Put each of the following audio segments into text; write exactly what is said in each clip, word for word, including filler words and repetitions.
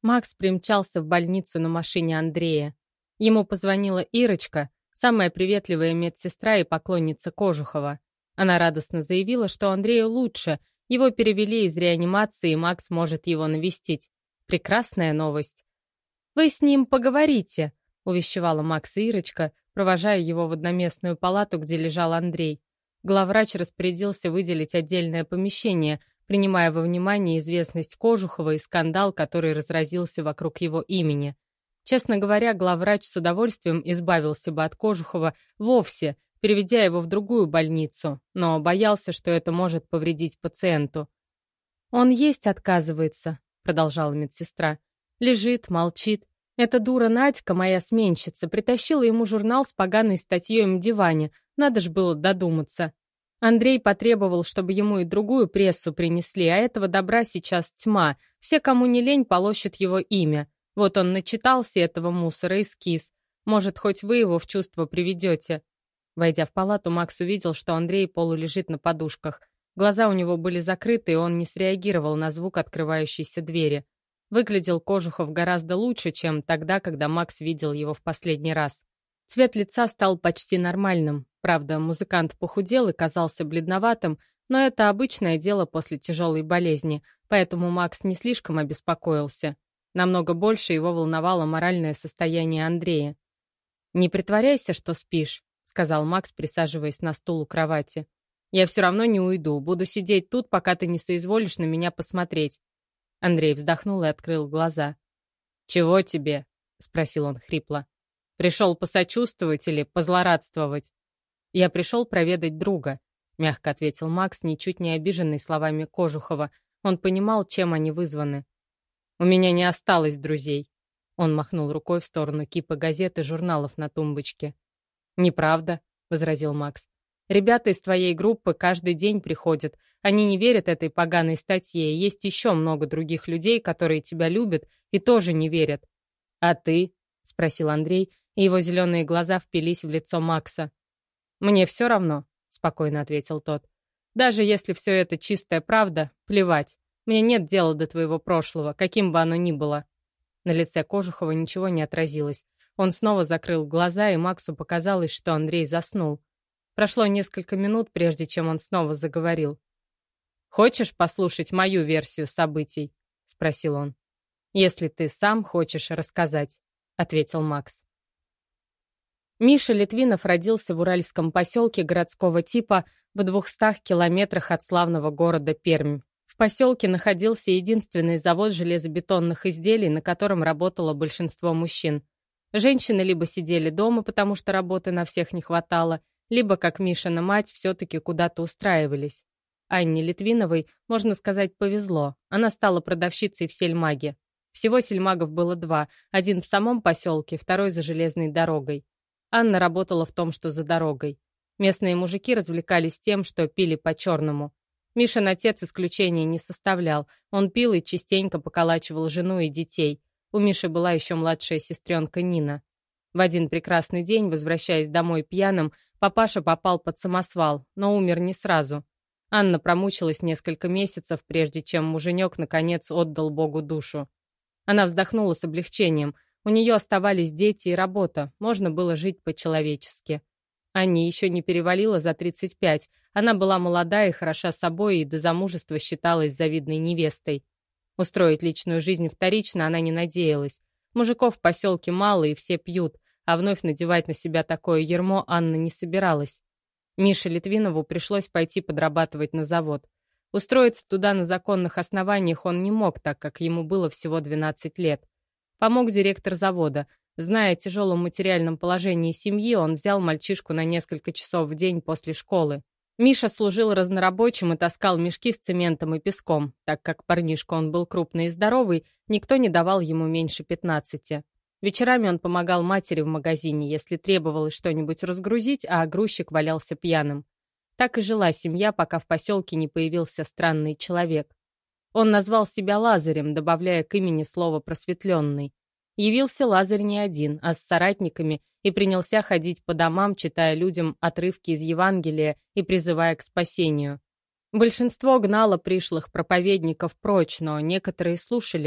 Макс примчался в больницу на машине Андрея. Ему позвонила Ирочка, самая приветливая медсестра и поклонница Кожухова. Она радостно заявила, что Андрею лучше, его перевели из реанимации, и Макс может его навестить. Прекрасная новость. «Вы с ним поговорите», — увещевала Макс и Ирочка, провожая его в одноместную палату, где лежал Андрей. Главврач распорядился выделить отдельное помещение, принимая во внимание известность Кожухова и скандал, который разразился вокруг его имени. Честно говоря, главврач с удовольствием избавился бы от Кожухова вовсе, переведя его в другую больницу, но боялся, что это может повредить пациенту. «Он есть отказывается», — продолжала медсестра. «Лежит, молчит. Эта дура Надька, моя сменщица, притащила ему журнал с поганой статьей о диване. Надо ж было додуматься. Андрей потребовал, чтобы ему и другую прессу принесли, а этого добра сейчас тьма. Все, кому не лень, полощут его имя. Вот он начитался этого мусора и скис. Может, хоть вы его в чувство приведете». Войдя в палату, Макс увидел, что Андрей полулежит на подушках. Глаза у него были закрыты, и он не среагировал на звук открывающейся двери. Выглядел Кожухов гораздо лучше, чем тогда, когда Макс видел его в последний раз. Цвет лица стал почти нормальным. Правда, музыкант похудел и казался бледноватым, но это обычное дело после тяжелой болезни, поэтому Макс не слишком обеспокоился. Намного больше его волновало моральное состояние Андрея. «Не притворяйся, что спишь», — сказал Макс, присаживаясь на стул у кровати. «Я все равно не уйду, буду сидеть тут, пока ты не соизволишь на меня посмотреть». Андрей вздохнул и открыл глаза. «Чего тебе?» — спросил он хрипло. «Пришел посочувствовать или позлорадствовать?» «Я пришел проведать друга», — мягко ответил Макс, ничуть не обиженный словами Кожухова. Он понимал, чем они вызваны. «У меня не осталось друзей». Он махнул рукой в сторону кипа газет и журналов на тумбочке. «Неправда», — возразил Макс. «Ребята из твоей группы каждый день приходят. Они не верят этой поганой статье, и есть еще много других людей, которые тебя любят и тоже не верят». «А ты?» — спросил Андрей, и его зеленые глаза впились в лицо Макса. «Мне все равно», — спокойно ответил тот. «Даже если все это чистая правда, плевать. Мне нет дела до твоего прошлого, каким бы оно ни было». На лице Кожухова ничего не отразилось. Он снова закрыл глаза, и Максу показалось, что Андрей заснул. Прошло несколько минут, прежде чем он снова заговорил. «Хочешь послушать мою версию событий?» — спросил он. «Если ты сам хочешь рассказать», — ответил Макс. Миша Литвинов родился в уральском поселке городского типа в двухстах километрах от славного города Пермь. В поселке находился единственный завод железобетонных изделий, на котором работало большинство мужчин. Женщины либо сидели дома, потому что работы на всех не хватало, либо, как Мишина мать, все-таки куда-то устраивались. Анне Литвиновой, можно сказать, повезло. Она стала продавщицей в сельмаге. Всего сельмагов было два, один в самом поселке, второй за железной дорогой. Анна работала в том, что за дорогой. Местные мужики развлекались тем, что пили по-черному. Мишин отец исключения не составлял. Он пил и частенько поколачивал жену и детей. У Миши была еще младшая сестренка Нина. В один прекрасный день, возвращаясь домой пьяным, папаша попал под самосвал, но умер не сразу. Анна промучилась несколько месяцев, прежде чем муженек наконец отдал Богу душу. Она вздохнула с облегчением. У нее оставались дети и работа, можно было жить по-человечески. Анне еще не перевалило за тридцать пять. Она была молода и хороша собой, и до замужества считалась завидной невестой. Устроить личную жизнь вторично она не надеялась. Мужиков в поселке мало, и все пьют, а вновь надевать на себя такое ярмо Анна не собиралась. Мише Литвинову пришлось пойти подрабатывать на завод. Устроиться туда на законных основаниях он не мог, так как ему было всего двенадцать лет. Помог директор завода. Зная о тяжелом материальном положении семьи, он взял мальчишку на несколько часов в день после школы. Миша служил разнорабочим и таскал мешки с цементом и песком. Так как парнишка он был крупный и здоровый, никто не давал ему меньше пятнадцати. Вечерами он помогал матери в магазине, если требовалось что-нибудь разгрузить, а грузчик валялся пьяным. Так и жила семья, пока в поселке не появился странный человек. Он назвал себя Лазарем, добавляя к имени слово «просветленный». Явился Лазарь не один, а с соратниками, и принялся ходить по домам, читая людям отрывки из Евангелия и призывая к спасению. Большинство гнало пришлых проповедников прочь, но некоторые слушали.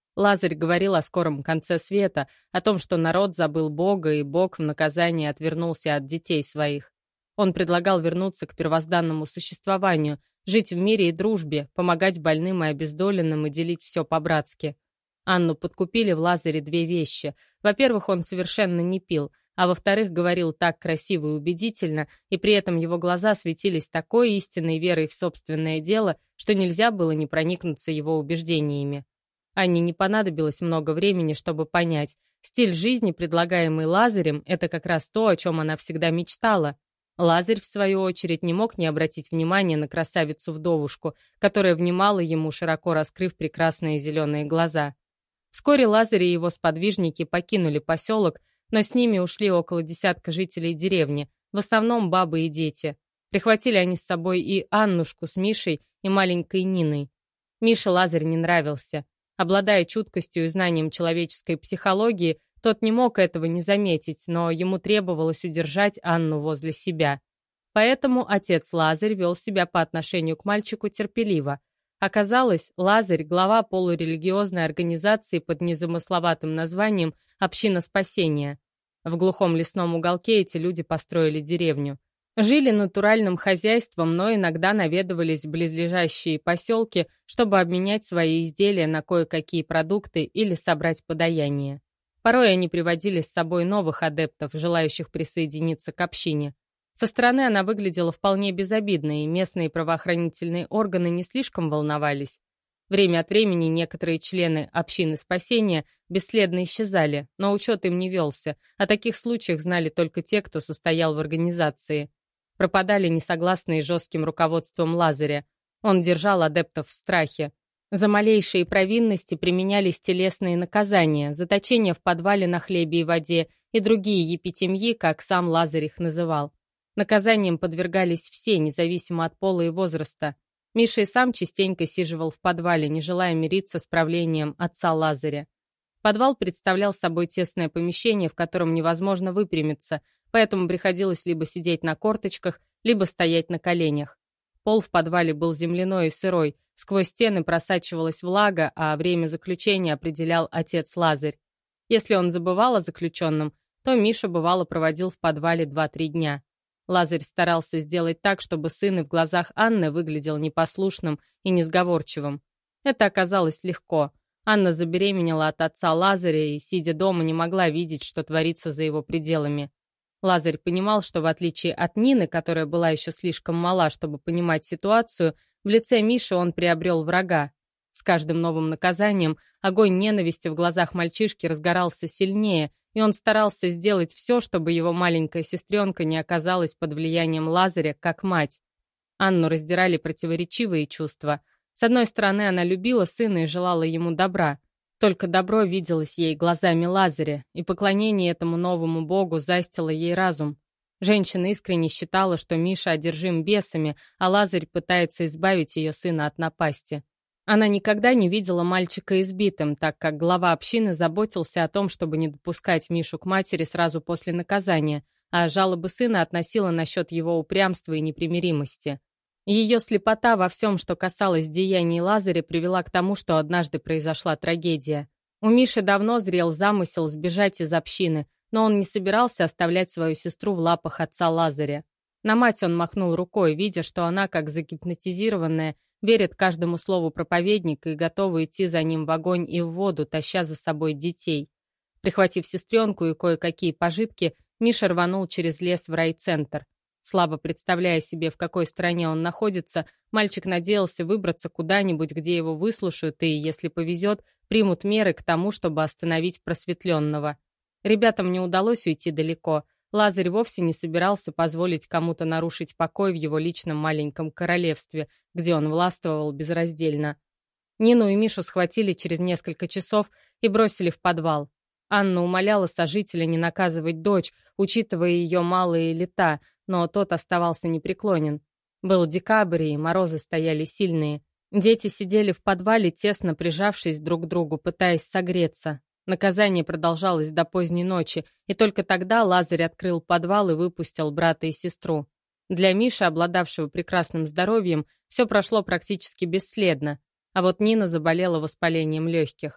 Лазарь говорил о скором конце света, о том, что народ забыл Бога, и Бог в наказание отвернулся от детей своих. Он предлагал вернуться к первозданному существованию, жить в мире и дружбе, помогать больным и обездоленным и делить все по-братски. Анну подкупили в Лазаре две вещи. Во-первых, он совершенно не пил, а во-вторых, говорил так красиво и убедительно, и при этом его глаза светились такой истинной верой в собственное дело, что нельзя было не проникнуться его убеждениями. Анне не понадобилось много времени, чтобы понять, стиль жизни, предлагаемый Лазарем, это как раз то, о чем она всегда мечтала. Лазарь, в свою очередь, не мог не обратить внимания на красавицу-вдовушку, которая внимала ему, широко раскрыв прекрасные зеленые глаза. Вскоре Лазарь и его сподвижники покинули поселок, но с ними ушли около десятка жителей деревни, в основном бабы и дети. Прихватили они с собой и Аннушку с Мишей и маленькой Ниной. Мише Лазарь не нравился. Обладая чуткостью и знанием человеческой психологии, тот не мог этого не заметить, но ему требовалось удержать Анну возле себя. Поэтому отец Лазарь вел себя по отношению к мальчику терпеливо. Оказалось, Лазарь — глава полурелигиозной организации под незамысловатым названием «Община спасения». В глухом лесном уголке эти люди построили деревню. Жили натуральным хозяйством, но иногда наведывались в близлежащие поселки, чтобы обменять свои изделия на кое-какие продукты или собрать подаяние. Порой они приводили с собой новых адептов, желающих присоединиться к общине. Со стороны она выглядела вполне безобидной, и местные правоохранительные органы не слишком волновались. Время от времени некоторые члены общины спасения бесследно исчезали, но учет им не велся. О таких случаях знали только те, кто состоял в организации. Пропадали несогласные с жестким руководством Лазаря. Он держал адептов в страхе. За малейшие провинности применялись телесные наказания, заточение в подвале на хлебе и воде и другие епитемьи, как сам Лазарь их называл. Наказаниям подвергались все, независимо от пола и возраста. Миша и сам частенько сиживал в подвале, не желая мириться с правлением отца Лазаря. Подвал представлял собой тесное помещение, в котором невозможно выпрямиться, поэтому приходилось либо сидеть на корточках, либо стоять на коленях. Пол в подвале был земляной и сырой, сквозь стены просачивалась влага, а время заключения определял отец Лазарь. Если он забывал о заключенном, то Миша бывало проводил в подвале два-три дня. Лазарь старался сделать так, чтобы сын и в глазах Анны выглядел непослушным и несговорчивым. Это оказалось легко. Анна забеременела от отца Лазаря и, сидя дома, не могла видеть, что творится за его пределами. Лазарь понимал, что в отличие от Нины, которая была еще слишком мала, чтобы понимать ситуацию, в лице Миши он приобрел врага. С каждым новым наказанием огонь ненависти в глазах мальчишки разгорался сильнее, и он старался сделать все, чтобы его маленькая сестренка не оказалась под влиянием Лазаря, как мать. Анну раздирали противоречивые чувства. С одной стороны, она любила сына и желала ему добра. Только добро виделось ей глазами Лазаря, и поклонение этому новому богу застило ей разум. Женщина искренне считала, что Миша одержим бесами, а Лазарь пытается избавить ее сына от напасти. Она никогда не видела мальчика избитым, так как глава общины заботился о том, чтобы не допускать Мишу к матери сразу после наказания, а жалобы сына относила насчет его упрямства и непримиримости. Ее слепота во всем, что касалось деяний Лазаря, привела к тому, что однажды произошла трагедия. У Миши давно зрел замысел сбежать из общины, но он не собирался оставлять свою сестру в лапах отца Лазаря. На мать он махнул рукой, видя, что она, как загипнотизированная, верит каждому слову проповедника и готова идти за ним в огонь и в воду, таща за собой детей. Прихватив сестренку и кое-какие пожитки, Миша рванул через лес в райцентр. Слабо представляя себе, в какой стране он находится, мальчик надеялся выбраться куда-нибудь, где его выслушают и, если повезет, примут меры к тому, чтобы остановить просветленного. Ребятам не удалось уйти далеко. Лазарь вовсе не собирался позволить кому-то нарушить покой в его личном маленьком королевстве, где он властвовал безраздельно. Нину и Мишу схватили через несколько часов и бросили в подвал. Анна умоляла сожителя не наказывать дочь, учитывая ее малые лета, но тот оставался непреклонен. Был декабрь, и морозы стояли сильные. Дети сидели в подвале, тесно прижавшись друг к другу, пытаясь согреться. Наказание продолжалось до поздней ночи, и только тогда Лазарь открыл подвал и выпустил брата и сестру. Для Миши, обладавшего прекрасным здоровьем, все прошло практически бесследно, а вот Нина заболела воспалением легких.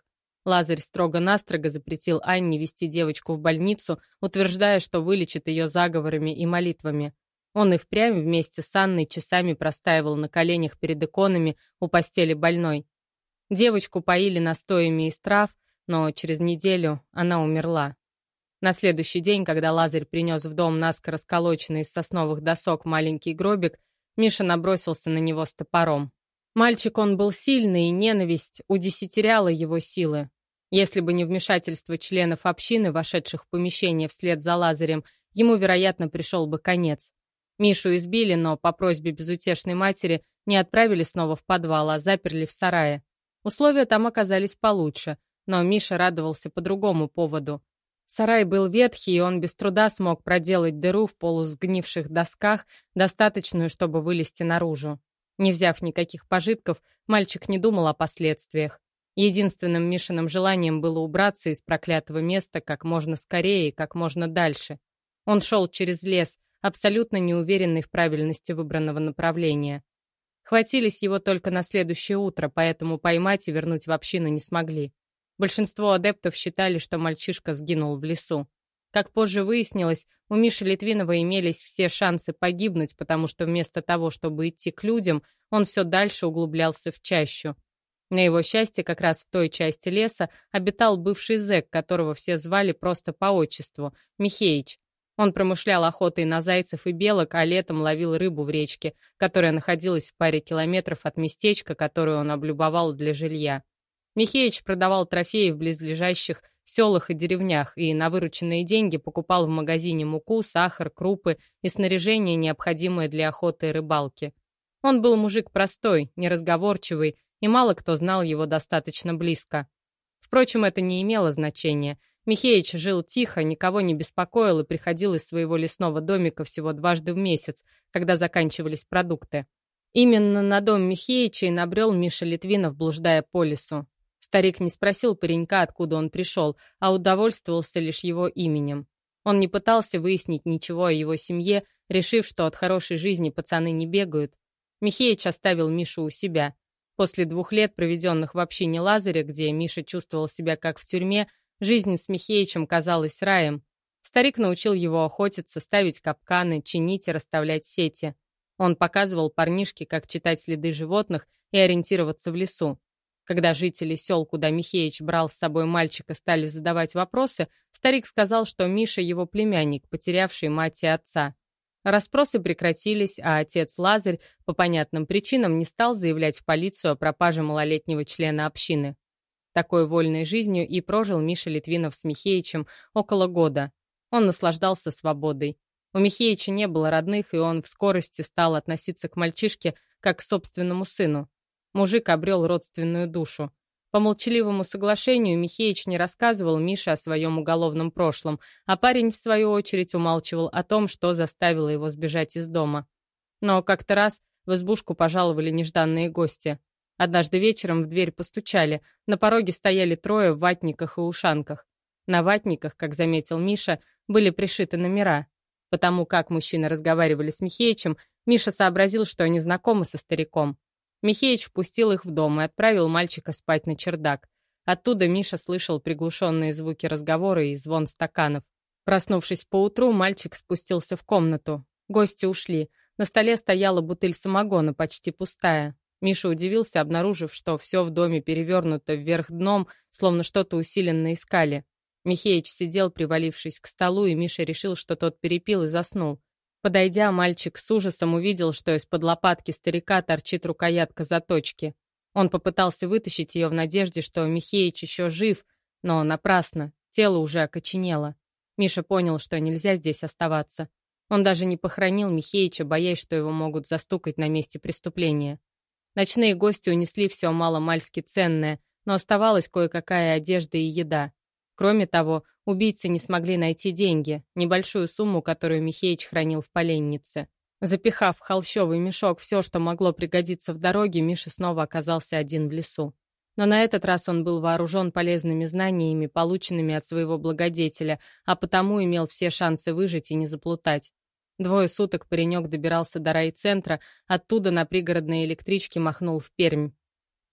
Лазарь строго-настрого запретил Анне вести девочку в больницу, утверждая, что вылечит ее заговорами и молитвами. Он и впрямь вместе с Анной часами простаивал на коленях перед иконами у постели больной. Девочку поили настоями из трав, но через неделю она умерла. На следующий день, когда Лазарь принес в дом наскоро сколоченный из сосновых досок маленький гробик, Миша набросился на него с топором. Мальчик он был сильный, и ненависть удесятеряла его силы. Если бы не вмешательство членов общины, вошедших в помещение вслед за Лазарем, ему, вероятно, пришел бы конец. Мишу избили, но по просьбе безутешной матери не отправили снова в подвал, а заперли в сарае. Условия там оказались получше, но Миша радовался по другому поводу. Сарай был ветхий, и он без труда смог проделать дыру в полусгнивших досках, достаточную, чтобы вылезти наружу. Не взяв никаких пожитков, мальчик не думал о последствиях. Единственным Мишиным желанием было убраться из проклятого места как можно скорее и как можно дальше. Он шел через лес, абсолютно неуверенный в правильности выбранного направления. Хватились его только на следующее утро, поэтому поймать и вернуть в общину не смогли. Большинство адептов считали, что мальчишка сгинул в лесу. Как позже выяснилось, у Миши Литвинова имелись все шансы погибнуть, потому что вместо того, чтобы идти к людям, он все дальше углублялся в чащу. На его счастье, как раз в той части леса обитал бывший зэк, которого все звали просто по отчеству — Михеич. Он промышлял охотой на зайцев и белок, а летом ловил рыбу в речке, которая находилась в паре километров от местечка, которое он облюбовал для жилья. Михеич продавал трофеи в близлежащих селах и деревнях и на вырученные деньги покупал в магазине муку, сахар, крупы и снаряжение, необходимое для охоты и рыбалки. Он был мужик простой, неразговорчивый, и мало кто знал его достаточно близко. Впрочем, это не имело значения. Михеич жил тихо, никого не беспокоил и приходил из своего лесного домика всего дважды в месяц, когда заканчивались продукты. Именно на дом Михеича и набрел Миша Литвинов, блуждая по лесу. Старик не спросил паренька, откуда он пришел, а удовольствовался лишь его именем. Он не пытался выяснить ничего о его семье, решив, что от хорошей жизни пацаны не бегают. Михеич оставил Мишу у себя. После двух лет, проведенных в общине Лазаря, где Миша чувствовал себя как в тюрьме, жизнь с Михеичем казалась раем. Старик научил его охотиться, ставить капканы, чинить и расставлять сети. Он показывал парнишке, как читать следы животных и ориентироваться в лесу. Когда жители сел, куда Михеич брал с собой мальчика, стали задавать вопросы, старик сказал, что Миша его племянник, потерявший мать и отца. Расспросы прекратились, а отец Лазарь по понятным причинам не стал заявлять в полицию о пропаже малолетнего члена общины. Такой вольной жизнью и прожил Миша Литвинов с Михеичем около года. Он наслаждался свободой. У Михеича не было родных, и он в скорости стал относиться к мальчишке как к собственному сыну. Мужик обрел родственную душу. По молчаливому соглашению Михеич не рассказывал Мише о своем уголовном прошлом, а парень, в свою очередь, умалчивал о том, что заставило его сбежать из дома. Но как-то раз в избушку пожаловали нежданные гости. Однажды вечером в дверь постучали. На пороге стояли трое в ватниках и ушанках. На ватниках, как заметил Миша, были пришиты номера. Потому как мужчины разговаривали с Михеичем, Миша сообразил, что они знакомы со стариком. Михеич впустил их в дом и отправил мальчика спать на чердак. Оттуда Миша слышал приглушенные звуки разговора и звон стаканов. Проснувшись поутру, мальчик спустился в комнату. Гости ушли. На столе стояла бутыль самогона, почти пустая. Миша удивился, обнаружив, что все в доме перевернуто вверх дном, словно что-то усиленно искали. Михеич сидел, привалившись к столу, и Миша решил, что тот перепил и заснул. Подойдя, мальчик с ужасом увидел, что из-под лопатки старика торчит рукоятка заточки. Он попытался вытащить ее в надежде, что Михеич еще жив, но напрасно, тело уже окоченело. Миша понял, что нельзя здесь оставаться. Он даже не похоронил Михеича, боясь, что его могут застукать на месте преступления. Ночные гости унесли все мало-мальски ценное, но оставалась кое-какая одежда и еда. Кроме того, убийцы не смогли найти деньги, небольшую сумму, которую Михеич хранил в поленнице. Запихав в холщовый мешок все, что могло пригодиться в дороге, Миша снова оказался один в лесу. Но на этот раз он был вооружен полезными знаниями, полученными от своего благодетеля, а потому имел все шансы выжить и не заплутать. Двое суток паренек добирался до райцентра, оттуда на пригородной электричке махнул в Пермь.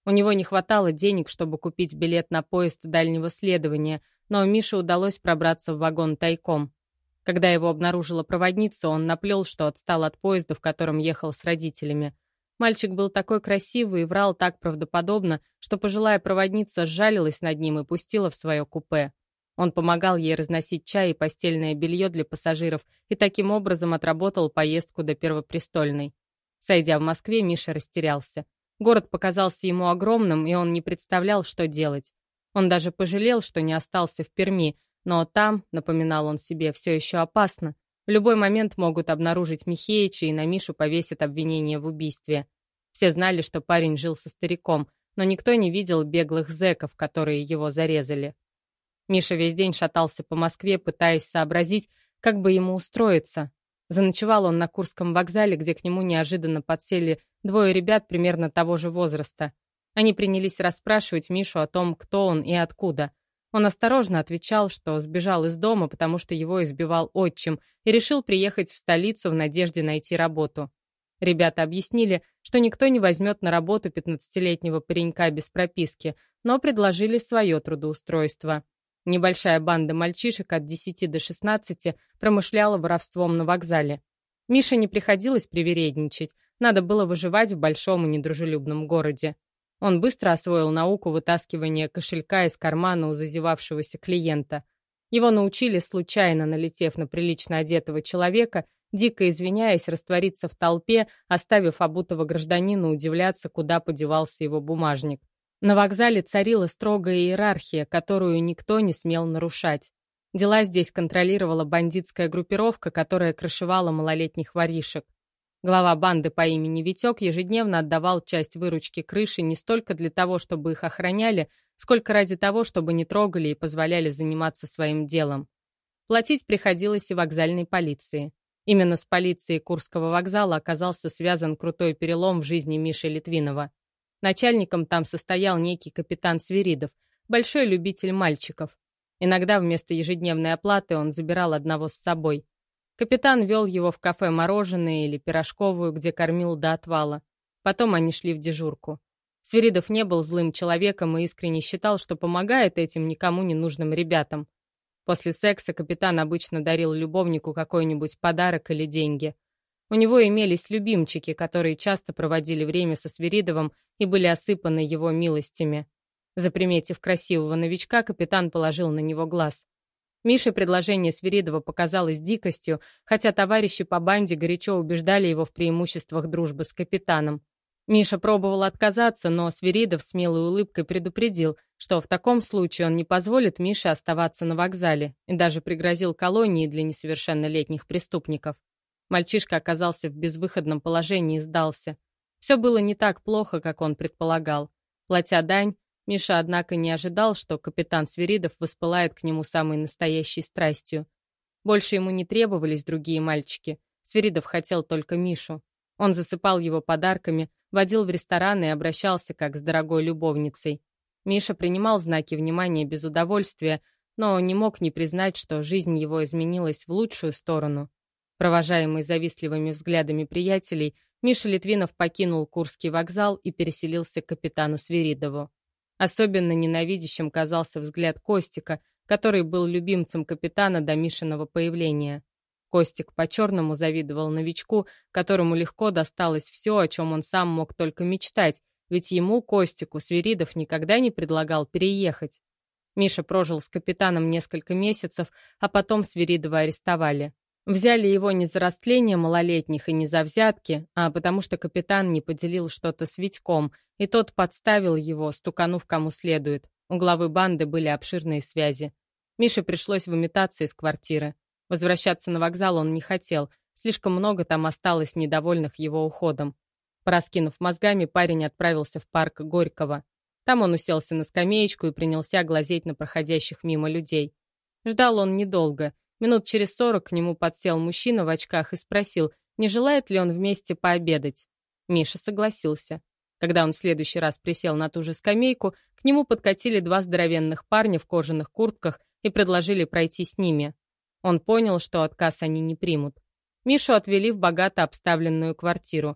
У него не хватало денег, чтобы купить билет на поезд дальнего следования, но Мише удалось пробраться в вагон тайком. Когда его обнаружила проводница, он наплел, что отстал от поезда, в котором ехал с родителями. Мальчик был такой красивый и врал так правдоподобно, что пожилая проводница сжалилась над ним и пустила в свое купе. Он помогал ей разносить чай и постельное белье для пассажиров и таким образом отработал поездку до Первопрестольной. Сойдя в Москве, Миша растерялся. Город показался ему огромным, и он не представлял, что делать. Он даже пожалел, что не остался в Перми, но там, напоминал он себе, все еще опасно. В любой момент могут обнаружить Михеича, и на Мишу повесят обвинение в убийстве. Все знали, что парень жил со стариком, но никто не видел беглых зэков, которые его зарезали. Миша весь день шатался по Москве, пытаясь сообразить, как бы ему устроиться. Заночевал он на Курском вокзале, где к нему неожиданно подсели двое ребят примерно того же возраста. Они принялись расспрашивать Мишу о том, кто он и откуда. Он осторожно отвечал, что сбежал из дома, потому что его избивал отчим, и решил приехать в столицу в надежде найти работу. Ребята объяснили, что никто не возьмет на работу пятнадцатилетнего паренька без прописки, но предложили свое трудоустройство. Небольшая банда мальчишек от десяти до шестнадцати промышляла воровством на вокзале. Мише не приходилось привередничать, надо было выживать в большом и недружелюбном городе. Он быстро освоил науку вытаскивания кошелька из кармана у зазевавшегося клиента. Его научили, случайно налетев на прилично одетого человека, дико извиняясь, раствориться в толпе, оставив обутого гражданина удивляться, куда подевался его бумажник. На вокзале царила строгая иерархия, которую никто не смел нарушать. Дела здесь контролировала бандитская группировка, которая крышевала малолетних воришек. Глава банды по имени Витек ежедневно отдавал часть выручки крыши не столько для того, чтобы их охраняли, сколько ради того, чтобы не трогали и позволяли заниматься своим делом. Платить приходилось и вокзальной полиции. Именно с полицией Курского вокзала оказался связан крутой перелом в жизни Миши Литвинова. Начальником там состоял некий капитан Свиридов, большой любитель мальчиков. Иногда вместо ежедневной оплаты он забирал одного с собой. Капитан вел его в кафе «Мороженое» или «Пирожковую», где кормил до отвала. Потом они шли в дежурку. Свиридов не был злым человеком и искренне считал, что помогает этим никому не нужным ребятам. После секса капитан обычно дарил любовнику какой-нибудь подарок или деньги. У него имелись любимчики, которые часто проводили время со Свиридовым и были осыпаны его милостями. Заприметив красивого новичка, капитан положил на него глаз. Мише предложение Свиридова показалось дикостью, хотя товарищи по банде горячо убеждали его в преимуществах дружбы с капитаном. Миша пробовал отказаться, но Свиридов с милой улыбкой предупредил, что в таком случае он не позволит Мише оставаться на вокзале и даже пригрозил колонии для несовершеннолетних преступников. Мальчишка оказался в безвыходном положении и сдался. Все было не так плохо, как он предполагал. Платя дань, Миша, однако, не ожидал, что капитан Свиридов воспылает к нему самой настоящей страстью. Больше ему не требовались другие мальчики. Свиридов хотел только Мишу. Он засыпал его подарками, водил в рестораны и обращался как с дорогой любовницей. Миша принимал знаки внимания без удовольствия, но не мог не признать, что жизнь его изменилась в лучшую сторону. Провожаемый завистливыми взглядами приятелей, Миша Литвинов покинул Курский вокзал и переселился к капитану Свиридову. Особенно ненавидящим казался взгляд Костика, который был любимцем капитана до Мишиного появления. Костик по-черному завидовал новичку, которому легко досталось все, о чем он сам мог только мечтать, ведь ему, Костику, Свиридов никогда не предлагал переехать. Миша прожил с капитаном несколько месяцев, а потом Свиридова арестовали. Взяли его не за растление малолетних и не за взятки, а потому что капитан не поделил что-то с Витьком, и тот подставил его, стуканув кому следует. У главы банды были обширные связи. Мише пришлось выметаться из квартиры. Возвращаться на вокзал он не хотел, слишком много там осталось недовольных его уходом. Пораскинув мозгами, парень отправился в парк Горького. Там он уселся на скамеечку и принялся глазеть на проходящих мимо людей. Ждал он недолго. Минут через сорок к нему подсел мужчина в очках и спросил, не желает ли он вместе пообедать. Миша согласился. Когда он в следующий раз присел на ту же скамейку, к нему подкатили два здоровенных парня в кожаных куртках и предложили пройти с ними. Он понял, что отказ они не примут. Мишу отвели в богато обставленную квартиру.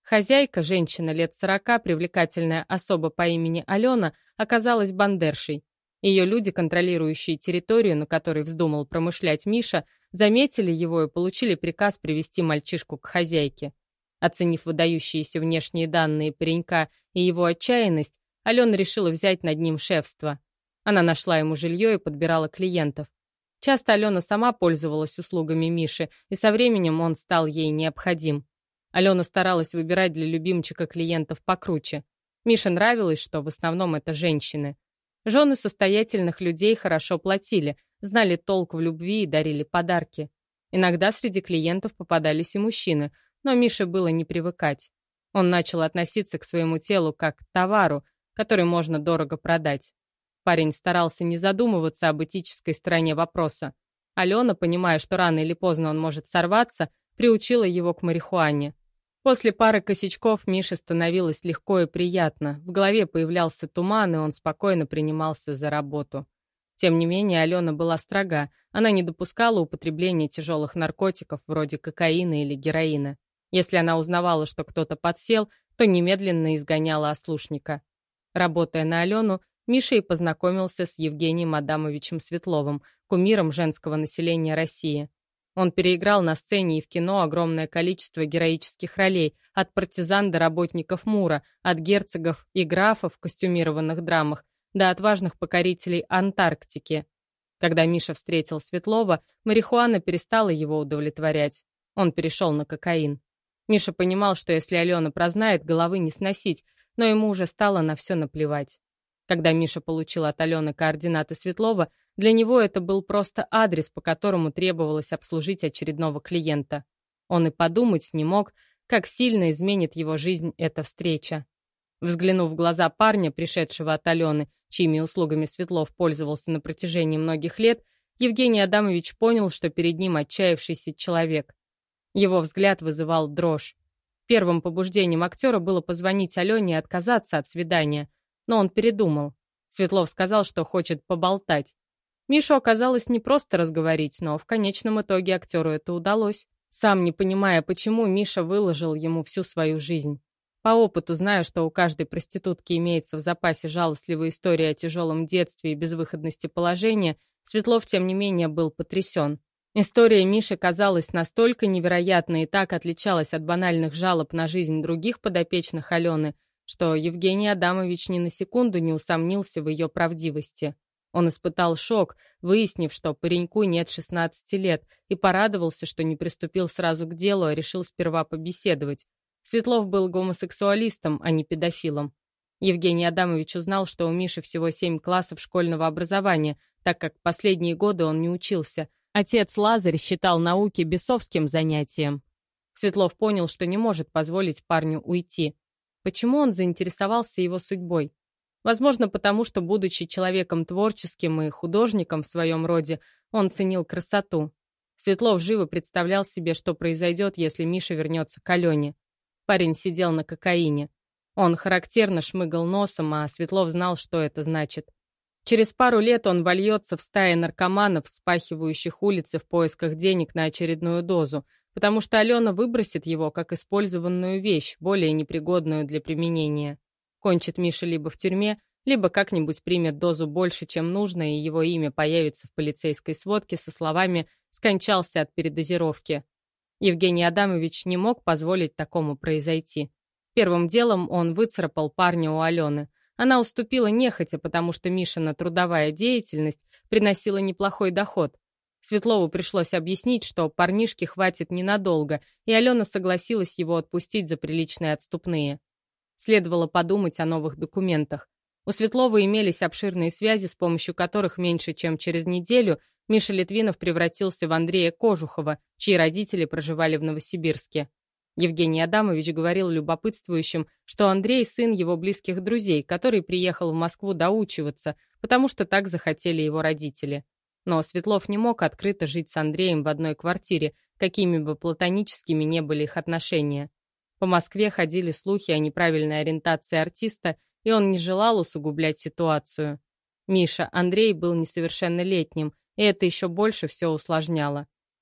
Хозяйка, женщина лет сорока, привлекательная особа по имени Алена, оказалась бандершей. Ее люди, контролирующие территорию, на которой вздумал промышлять Миша, заметили его и получили приказ привести мальчишку к хозяйке. Оценив выдающиеся внешние данные паренька и его отчаянность, Алена решила взять над ним шефство. Она нашла ему жилье и подбирала клиентов. Часто Алена сама пользовалась услугами Миши, и со временем он стал ей необходим. Алена старалась выбирать для любимчика клиентов покруче. Мише нравилось, что в основном это женщины. Жены состоятельных людей хорошо платили, знали толк в любви и дарили подарки. Иногда среди клиентов попадались и мужчины, но Мише было не привыкать. Он начал относиться к своему телу как к товару, который можно дорого продать. Парень старался не задумываться об этической стороне вопроса. Алена, понимая, что рано или поздно он может сорваться, приучила его к марихуане. После пары косячков Мише становилось легко и приятно. В голове появлялся туман, и он спокойно принимался за работу. Тем не менее, Алена была строга. Она не допускала употребления тяжелых наркотиков, вроде кокаина или героина. Если она узнавала, что кто-то подсел, то немедленно изгоняла ослушника. Работая на Алену, Миша и познакомился с Евгением Адамовичем Светловым, кумиром женского населения России. Он переиграл на сцене и в кино огромное количество героических ролей, от партизан до работников МУРа, от герцогов и графов в костюмированных драмах до отважных покорителей Антарктики. Когда Миша встретил Светлова, марихуана перестала его удовлетворять. Он перешел на кокаин. Миша понимал, что если Алена прознает, головы не сносить, но ему уже стало на все наплевать. Когда Миша получил от Алены координаты Светлова, для него это был просто адрес, по которому требовалось обслужить очередного клиента. Он и подумать не мог, как сильно изменит его жизнь эта встреча. Взглянув в глаза парня, пришедшего от Алены, чьими услугами Светлов пользовался на протяжении многих лет, Евгений Адамович понял, что перед ним отчаявшийся человек. Его взгляд вызывал дрожь. Первым побуждением актера было позвонить Алене и отказаться от свидания, но он передумал. Светлов сказал, что хочет поболтать. Мишу оказалось не просто разговорить, но в конечном итоге актеру это удалось. Сам не понимая, почему, Миша выложил ему всю свою жизнь. По опыту, зная, что у каждой проститутки имеется в запасе жалостливая история о тяжелом детстве и безвыходности положения, Светлов, тем не менее, был потрясен. История Миши казалась настолько невероятной и так отличалась от банальных жалоб на жизнь других подопечных Алены, что Евгений Адамович ни на секунду не усомнился в ее правдивости. Он испытал шок, выяснив, что пареньку нет шестнадцати лет, и порадовался, что не приступил сразу к делу, а решил сперва побеседовать. Светлов был гомосексуалистом, а не педофилом. Евгений Адамович узнал, что у Миши всего семь классов школьного образования, так как последние годы он не учился. Отец Лазарь считал науки бесовским занятием. Светлов понял, что не может позволить парню уйти. Почему он заинтересовался его судьбой? Возможно, потому что, будучи человеком творческим и художником в своем роде, он ценил красоту. Светлов живо представлял себе, что произойдет, если Миша вернется к Алене. Парень сидел на кокаине. Он характерно шмыгал носом, а Светлов знал, что это значит. Через пару лет он вольется в стае наркоманов, вспахивающих улицы в поисках денег на очередную дозу, потому что Алена выбросит его как использованную вещь, более непригодную для применения. Кончит Миша либо в тюрьме, либо как-нибудь примет дозу больше, чем нужно, и его имя появится в полицейской сводке со словами «скончался от передозировки». Евгений Адамович не мог позволить такому произойти. Первым делом он выцарапал парня у Алены. Она уступила нехотя, потому что Мишина трудовая деятельность приносила неплохой доход. Светлову пришлось объяснить, что парнишке хватит ненадолго, и Алена согласилась его отпустить за приличные отступные. Следовало подумать о новых документах. У Светлова имелись обширные связи, с помощью которых меньше чем через неделю Миша Литвинов превратился в Андрея Кожухова, чьи родители проживали в Новосибирске. Евгений Адамович говорил любопытствующим, что Андрей — сын его близких друзей, который приехал в Москву доучиваться, потому что так захотели его родители. Но Светлов не мог открыто жить с Андреем в одной квартире, какими бы платоническими не были их отношения. По Москве ходили слухи о неправильной ориентации артиста, и он не желал усугублять ситуацию. Миша Андрей был несовершеннолетним, и это еще больше все усложняло.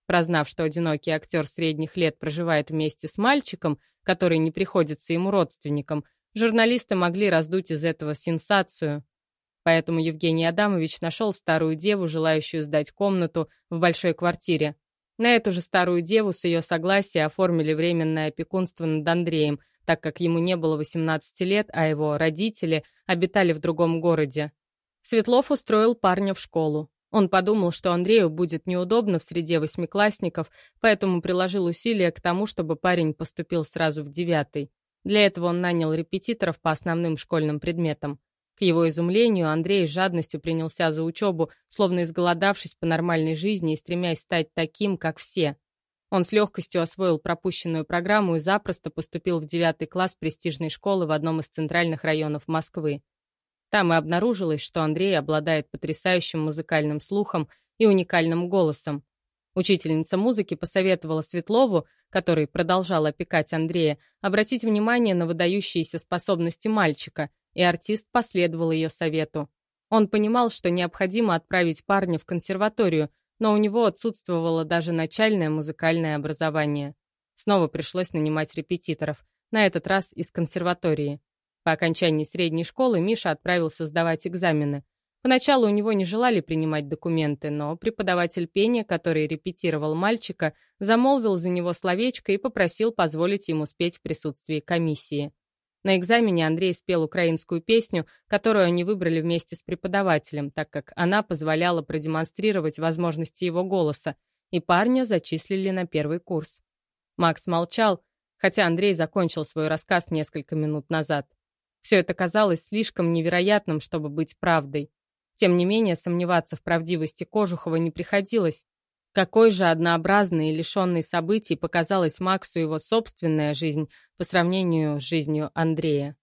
Прознав, что одинокий актер средних лет проживает вместе с мальчиком, который не приходится ему родственником, журналисты могли раздуть из этого сенсацию. Поэтому Евгений Адамович нашел старую деву, желающую сдать комнату в большой квартире. На эту же старую деву с ее согласия оформили временное опекунство над Андреем, так как ему не было восемнадцати лет, а его родители обитали в другом городе. Светлов устроил парня в школу. Он подумал, что Андрею будет неудобно в среде восьмиклассников, поэтому приложил усилия к тому, чтобы парень поступил сразу в девятый. Для этого он нанял репетиторов по основным школьным предметам. К его изумлению, Андрей с жадностью принялся за учебу, словно изголодавшись по нормальной жизни и стремясь стать таким, как все. Он с легкостью освоил пропущенную программу и запросто поступил в девятый класс престижной школы в одном из центральных районов Москвы. Там и обнаружилось, что Андрей обладает потрясающим музыкальным слухом и уникальным голосом. Учительница музыки посоветовала Светлову, который продолжал опекать Андрея, обратить внимание на выдающиеся способности мальчика, и артист последовал ее совету. Он понимал, что необходимо отправить парня в консерваторию, но у него отсутствовало даже начальное музыкальное образование. Снова пришлось нанимать репетиторов, на этот раз из консерватории. По окончании средней школы Миша отправился сдавать экзамены. Поначалу у него не желали принимать документы, но преподаватель пения, который репетировал мальчика, замолвил за него словечко и попросил позволить ему спеть в присутствии комиссии. На экзамене Андрей спел украинскую песню, которую они выбрали вместе с преподавателем, так как она позволяла продемонстрировать возможности его голоса, и парня зачислили на первый курс. Макс молчал, хотя Андрей закончил свой рассказ несколько минут назад. Все это казалось слишком невероятным, чтобы быть правдой. Тем не менее, сомневаться в правдивости Кожухова не приходилось. Какой же однообразной и лишенной событий показалась Максу его собственная жизнь по сравнению с жизнью Андрея.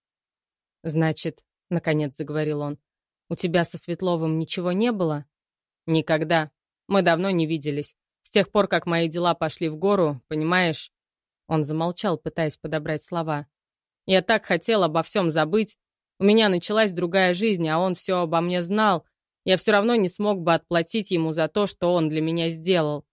«Значит, — наконец заговорил он, — у тебя со Светловым ничего не было?» «Никогда. Мы давно не виделись. С тех пор, как мои дела пошли в гору, понимаешь...» Он замолчал, пытаясь подобрать слова. «Я так хотел обо всем забыть. У меня началась другая жизнь, а он все обо мне знал. Я все равно не смог бы отплатить ему за то, что он для меня сделал».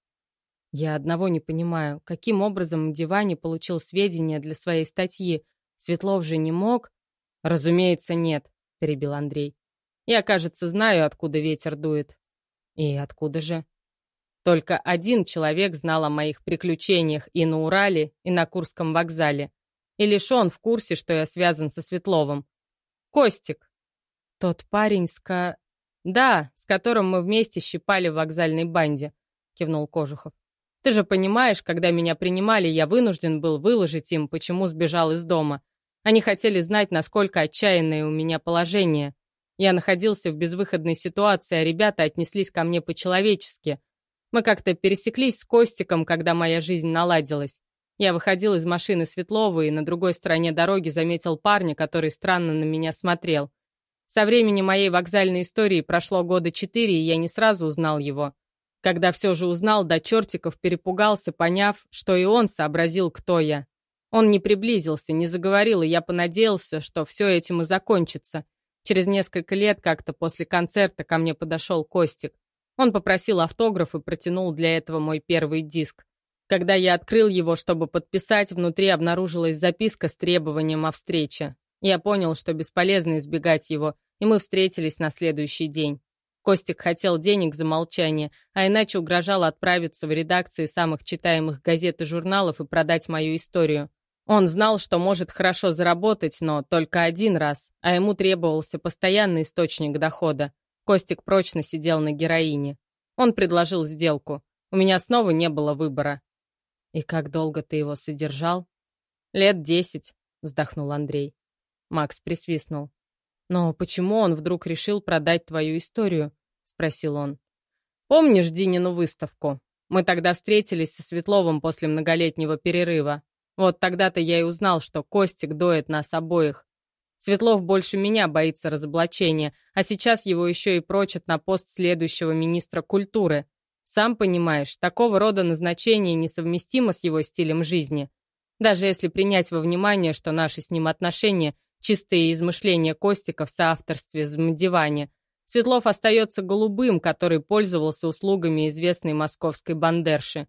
«Я одного не понимаю, каким образом Дивани получил сведения для своей статьи? Светлов же не мог?» «Разумеется, нет», — перебил Андрей. «Я, кажется, знаю, откуда ветер дует». «И откуда же?» «Только один человек знал о моих приключениях и на Урале, и на Курском вокзале. И лишь он в курсе, что я связан со Светловым. Костик». «Тот парень с ка...» «Да, с которым мы вместе щипали в вокзальной банде», — кивнул Кожухов. «Ты же понимаешь, когда меня принимали, я вынужден был выложить им, почему сбежал из дома. Они хотели знать, насколько отчаянное у меня положение. Я находился в безвыходной ситуации, а ребята отнеслись ко мне по-человечески. Мы как-то пересеклись с Костиком, когда моя жизнь наладилась. Я выходил из машины Светлова и на другой стороне дороги заметил парня, который странно на меня смотрел. Со времени моей вокзальной истории прошло года четыре, и я не сразу узнал его. Когда все же узнал, до чертиков перепугался, поняв, что и он сообразил, кто я. Он не приблизился, не заговорил, и я понадеялся, что все этим и закончится. Через несколько лет, как-то после концерта, ко мне подошел Костик. Он попросил автограф и протянул для этого мой первый диск. Когда я открыл его, чтобы подписать, внутри обнаружилась записка с требованием о встрече. Я понял, что бесполезно избегать его, и мы встретились на следующий день. Костик хотел денег за молчание, а иначе угрожал отправиться в редакции самых читаемых газет и журналов и продать мою историю. Он знал, что может хорошо заработать, но только один раз, а ему требовался постоянный источник дохода. Костик прочно сидел на героине. Он предложил сделку. У меня снова не было выбора. «И как долго ты его содержал?» «Лет десять», — вздохнул Андрей. Макс присвистнул. «Но почему он вдруг решил продать твою историю?» — спросил он. «Помнишь Динину выставку? Мы тогда встретились со Светловым после многолетнего перерыва. Вот тогда-то я и узнал, что Костик доит нас обоих. Светлов больше меня боится разоблачения, а сейчас его еще и прочат на пост следующего министра культуры. Сам понимаешь, такого рода назначение несовместимо с его стилем жизни. Даже если принять во внимание, что наши с ним отношения — чистые измышления Костика в соавторстве с Мдивани, Светлов остается голубым, который пользовался услугами известной московской бандерши.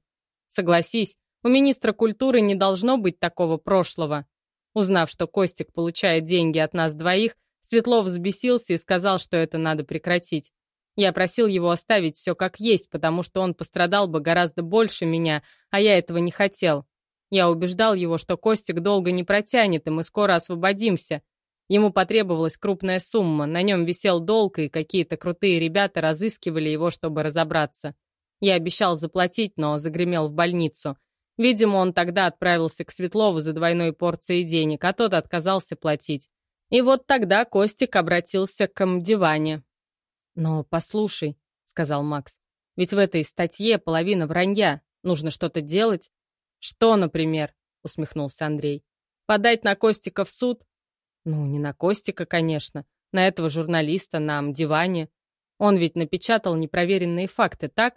Согласись, у министра культуры не должно быть такого прошлого. Узнав, что Костик получает деньги от нас двоих, Светлов взбесился и сказал, что это надо прекратить. Я просил его оставить все как есть, потому что он пострадал бы гораздо больше меня, а я этого не хотел. Я убеждал его, что Костик долго не протянет, и мы скоро освободимся. Ему потребовалась крупная сумма, на нем висел долг, и какие-то крутые ребята разыскивали его, чтобы разобраться. Я обещал заплатить, но загремел в больницу. Видимо, он тогда отправился к Светлову за двойной порцией денег, а тот отказался платить. И вот тогда Костик обратился к Мдиване. «Но послушай», — сказал Макс, — «ведь в этой статье половина вранья. Нужно что-то делать». «Что, например?» — усмехнулся Андрей. «Подать на Костика в суд?» «Ну, не на Костика, конечно. На этого журналиста, на Мдиване. Он ведь напечатал непроверенные факты, так?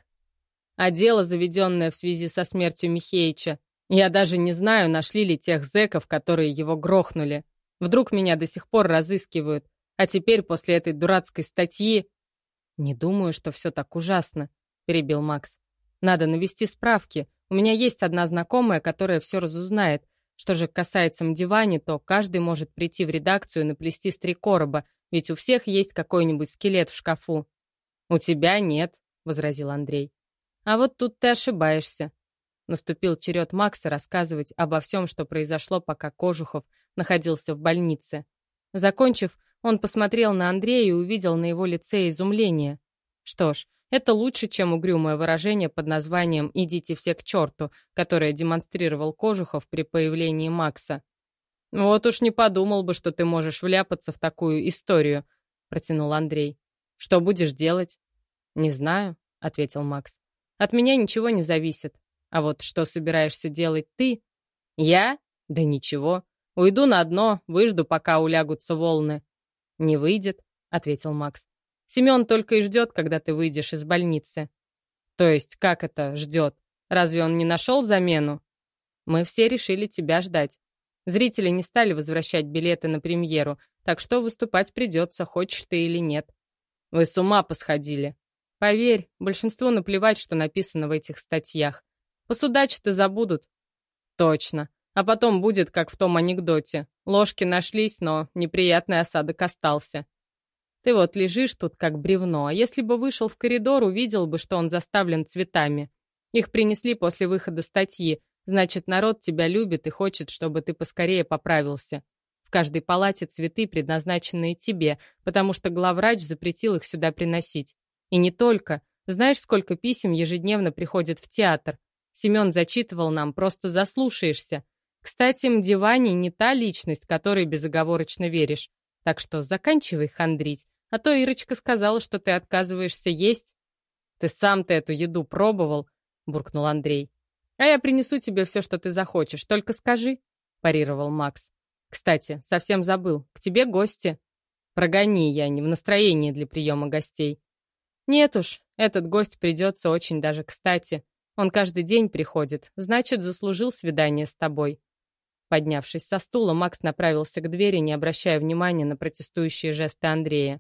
А дело, заведенное в связи со смертью Михеича, я даже не знаю, нашли ли тех зэков, которые его грохнули. Вдруг меня до сих пор разыскивают. А теперь, после этой дурацкой статьи...» «Не думаю, что все так ужасно», — перебил Макс. «Надо навести справки. У меня есть одна знакомая, которая все разузнает. Что же касается Мдивани, то каждый может прийти в редакцию и наплести с три короба, ведь у всех есть какой-нибудь скелет в шкафу». «У тебя нет», — возразил Андрей. «А вот тут ты ошибаешься». Наступил черед Макса рассказывать обо всем, что произошло, пока Кожухов находился в больнице. Закончив, он посмотрел на Андрея и увидел на его лице изумление. Что ж, это лучше, чем угрюмое выражение под названием «идите все к черту», которое демонстрировал Кожухов при появлении Макса. «Вот уж не подумал бы, что ты можешь вляпаться в такую историю», — протянул Андрей. «Что будешь делать?» «Не знаю», — ответил Макс. «От меня ничего не зависит. А вот что собираешься делать ты?» «Я? Да ничего. Уйду на дно, выжду, пока улягутся волны». «Не выйдет», — ответил Макс. «Семен только и ждет, когда ты выйдешь из больницы». «То есть как это ждет? Разве он не нашел замену?» «Мы все решили тебя ждать. Зрители не стали возвращать билеты на премьеру, так что выступать придется, хочешь ты или нет». «Вы с ума посходили». «Поверь, большинству наплевать, что написано в этих статьях. Посудачат и забудут». «Точно. А потом будет, как в том анекдоте. Ложки нашлись, но неприятный осадок остался. Ты вот лежишь тут как бревно, а если бы вышел в коридор, увидел бы, что он заставлен цветами. Их принесли после выхода статьи, значит, народ тебя любит и хочет, чтобы ты поскорее поправился. В каждой палате цветы, предназначенные тебе, потому что главврач запретил их сюда приносить. И не только. Знаешь, сколько писем ежедневно приходит в театр? Семен зачитывал нам, просто заслушаешься. Кстати, Мдивани не та личность, которой безоговорочно веришь. Так что заканчивай хандрить, а то Ирочка сказала, что ты отказываешься есть». «Ты сам-то эту еду пробовал?» — буркнул Андрей. «А я принесу тебе все, что ты захочешь, только скажи», — парировал Макс. «Кстати, совсем забыл, к тебе гости». «Прогони, я не в настроении для приема гостей». «Нет уж, этот гость придется очень даже кстати. Он каждый день приходит, значит, заслужил свидание с тобой». Поднявшись со стула, Макс направился к двери, не обращая внимания на протестующие жесты Андрея.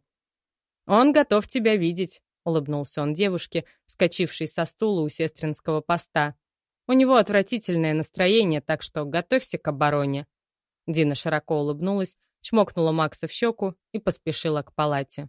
«Он готов тебя видеть», — улыбнулся он девушке, вскочившей со стула у сестринского поста. «У него отвратительное настроение, так что готовься к обороне». Дина широко улыбнулась, чмокнула Макса в щеку и поспешила к палате.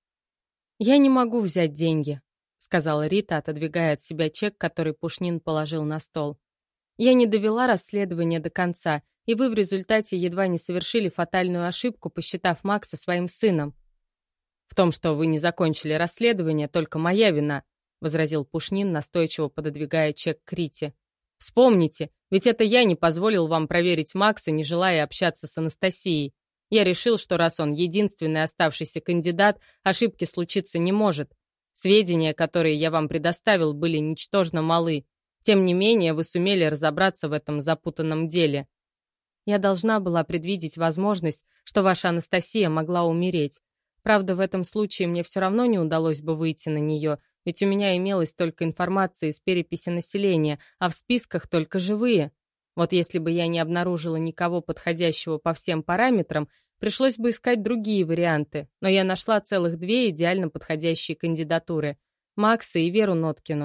«Я не могу взять деньги», — сказала Рита, отодвигая от себя чек, который Пушнин положил на стол. «Я не довела расследование до конца, и вы в результате едва не совершили фатальную ошибку, посчитав Макса своим сыном». «В том, что вы не закончили расследование, только моя вина», — возразил Пушнин, настойчиво пододвигая чек к Рите. «Вспомните, ведь это я не позволил вам проверить Макса, не желая общаться с Анастасией. Я решил, что раз он единственный оставшийся кандидат, ошибки случиться не может. Сведения, которые я вам предоставил, были ничтожно малы. Тем не менее, вы сумели разобраться в этом запутанном деле. Я должна была предвидеть возможность, что ваша Анастасия могла умереть. Правда, в этом случае мне все равно не удалось бы выйти на нее, ведь у меня имелась только информация из переписи населения, а в списках только живые. Вот если бы я не обнаружила никого подходящего по всем параметрам, пришлось бы искать другие варианты, но я нашла целых две идеально подходящие кандидатуры — Макса и Веру Ноткину.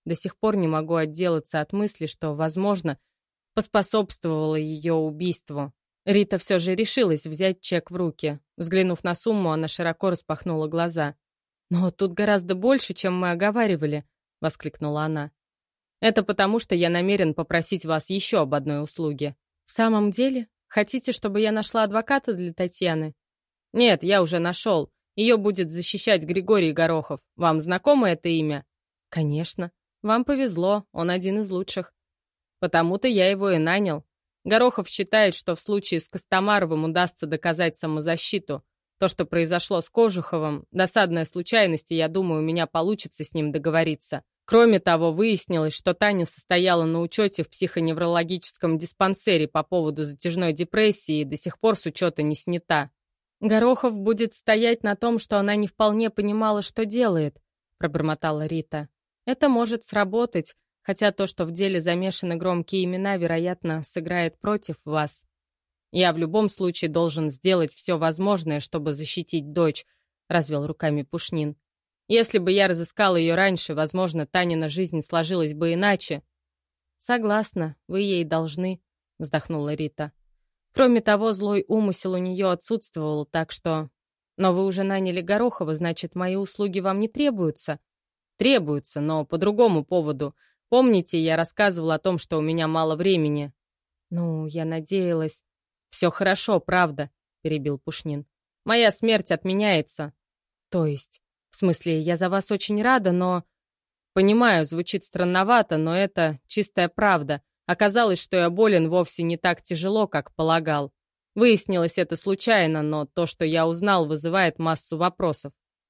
до сих пор не могу отделаться от мысли, что, возможно, поспособствовало ее убийству. Рита все же решилась взять чек в руки. Взглянув на сумму, она широко распахнула глаза. «Но тут гораздо больше, чем мы оговаривали», — воскликнула она. «Это потому, что я намерен попросить вас еще об одной услуге». «В самом деле? Хотите, чтобы я нашла адвоката для Татьяны?» «Нет, я уже нашел. Ее будет защищать Григорий Горохов. Вам знакомо это имя?» «Конечно. Вам повезло, он один из лучших». «Потому-то я его и нанял. Горохов считает, что в случае с Костомаровым удастся доказать самозащиту. То, что произошло с Кожуховым, досадная случайность, и я думаю, у меня получится с ним договориться. Кроме того, выяснилось, что Таня состояла на учете в психоневрологическом диспансере по поводу затяжной депрессии и до сих пор с учета не снята. Горохов будет стоять на том, что она не вполне понимала, что делает», — пробормотала Рита. «Это может сработать, хотя то, что в деле замешаны громкие имена, вероятно, сыграет против вас. Я в любом случае должен сделать все возможное, чтобы защитить дочь», — развел руками Пушнин. «Если бы я разыскал ее раньше, возможно, Танина жизнь сложилась бы иначе». «Согласна, вы ей должны», — вздохнула Рита. «Кроме того, злой умысел у нее отсутствовал, так что... Но вы уже наняли Горохова, значит, мои услуги вам не требуются?» «Требуются, но по другому поводу. Помните, я рассказывал о том, что у меня мало времени?» «Ну, я надеялась...» «Все хорошо, правда», — перебил Пушнин. «Моя смерть отменяется». «То есть? В смысле, я за вас очень рада, но...» «Понимаю, звучит странновато, но это чистая правда. Оказалось, что я болен вовсе не так тяжело, как полагал. Выяснилось это случайно, но то, что я узнал, вызывает массу вопросов».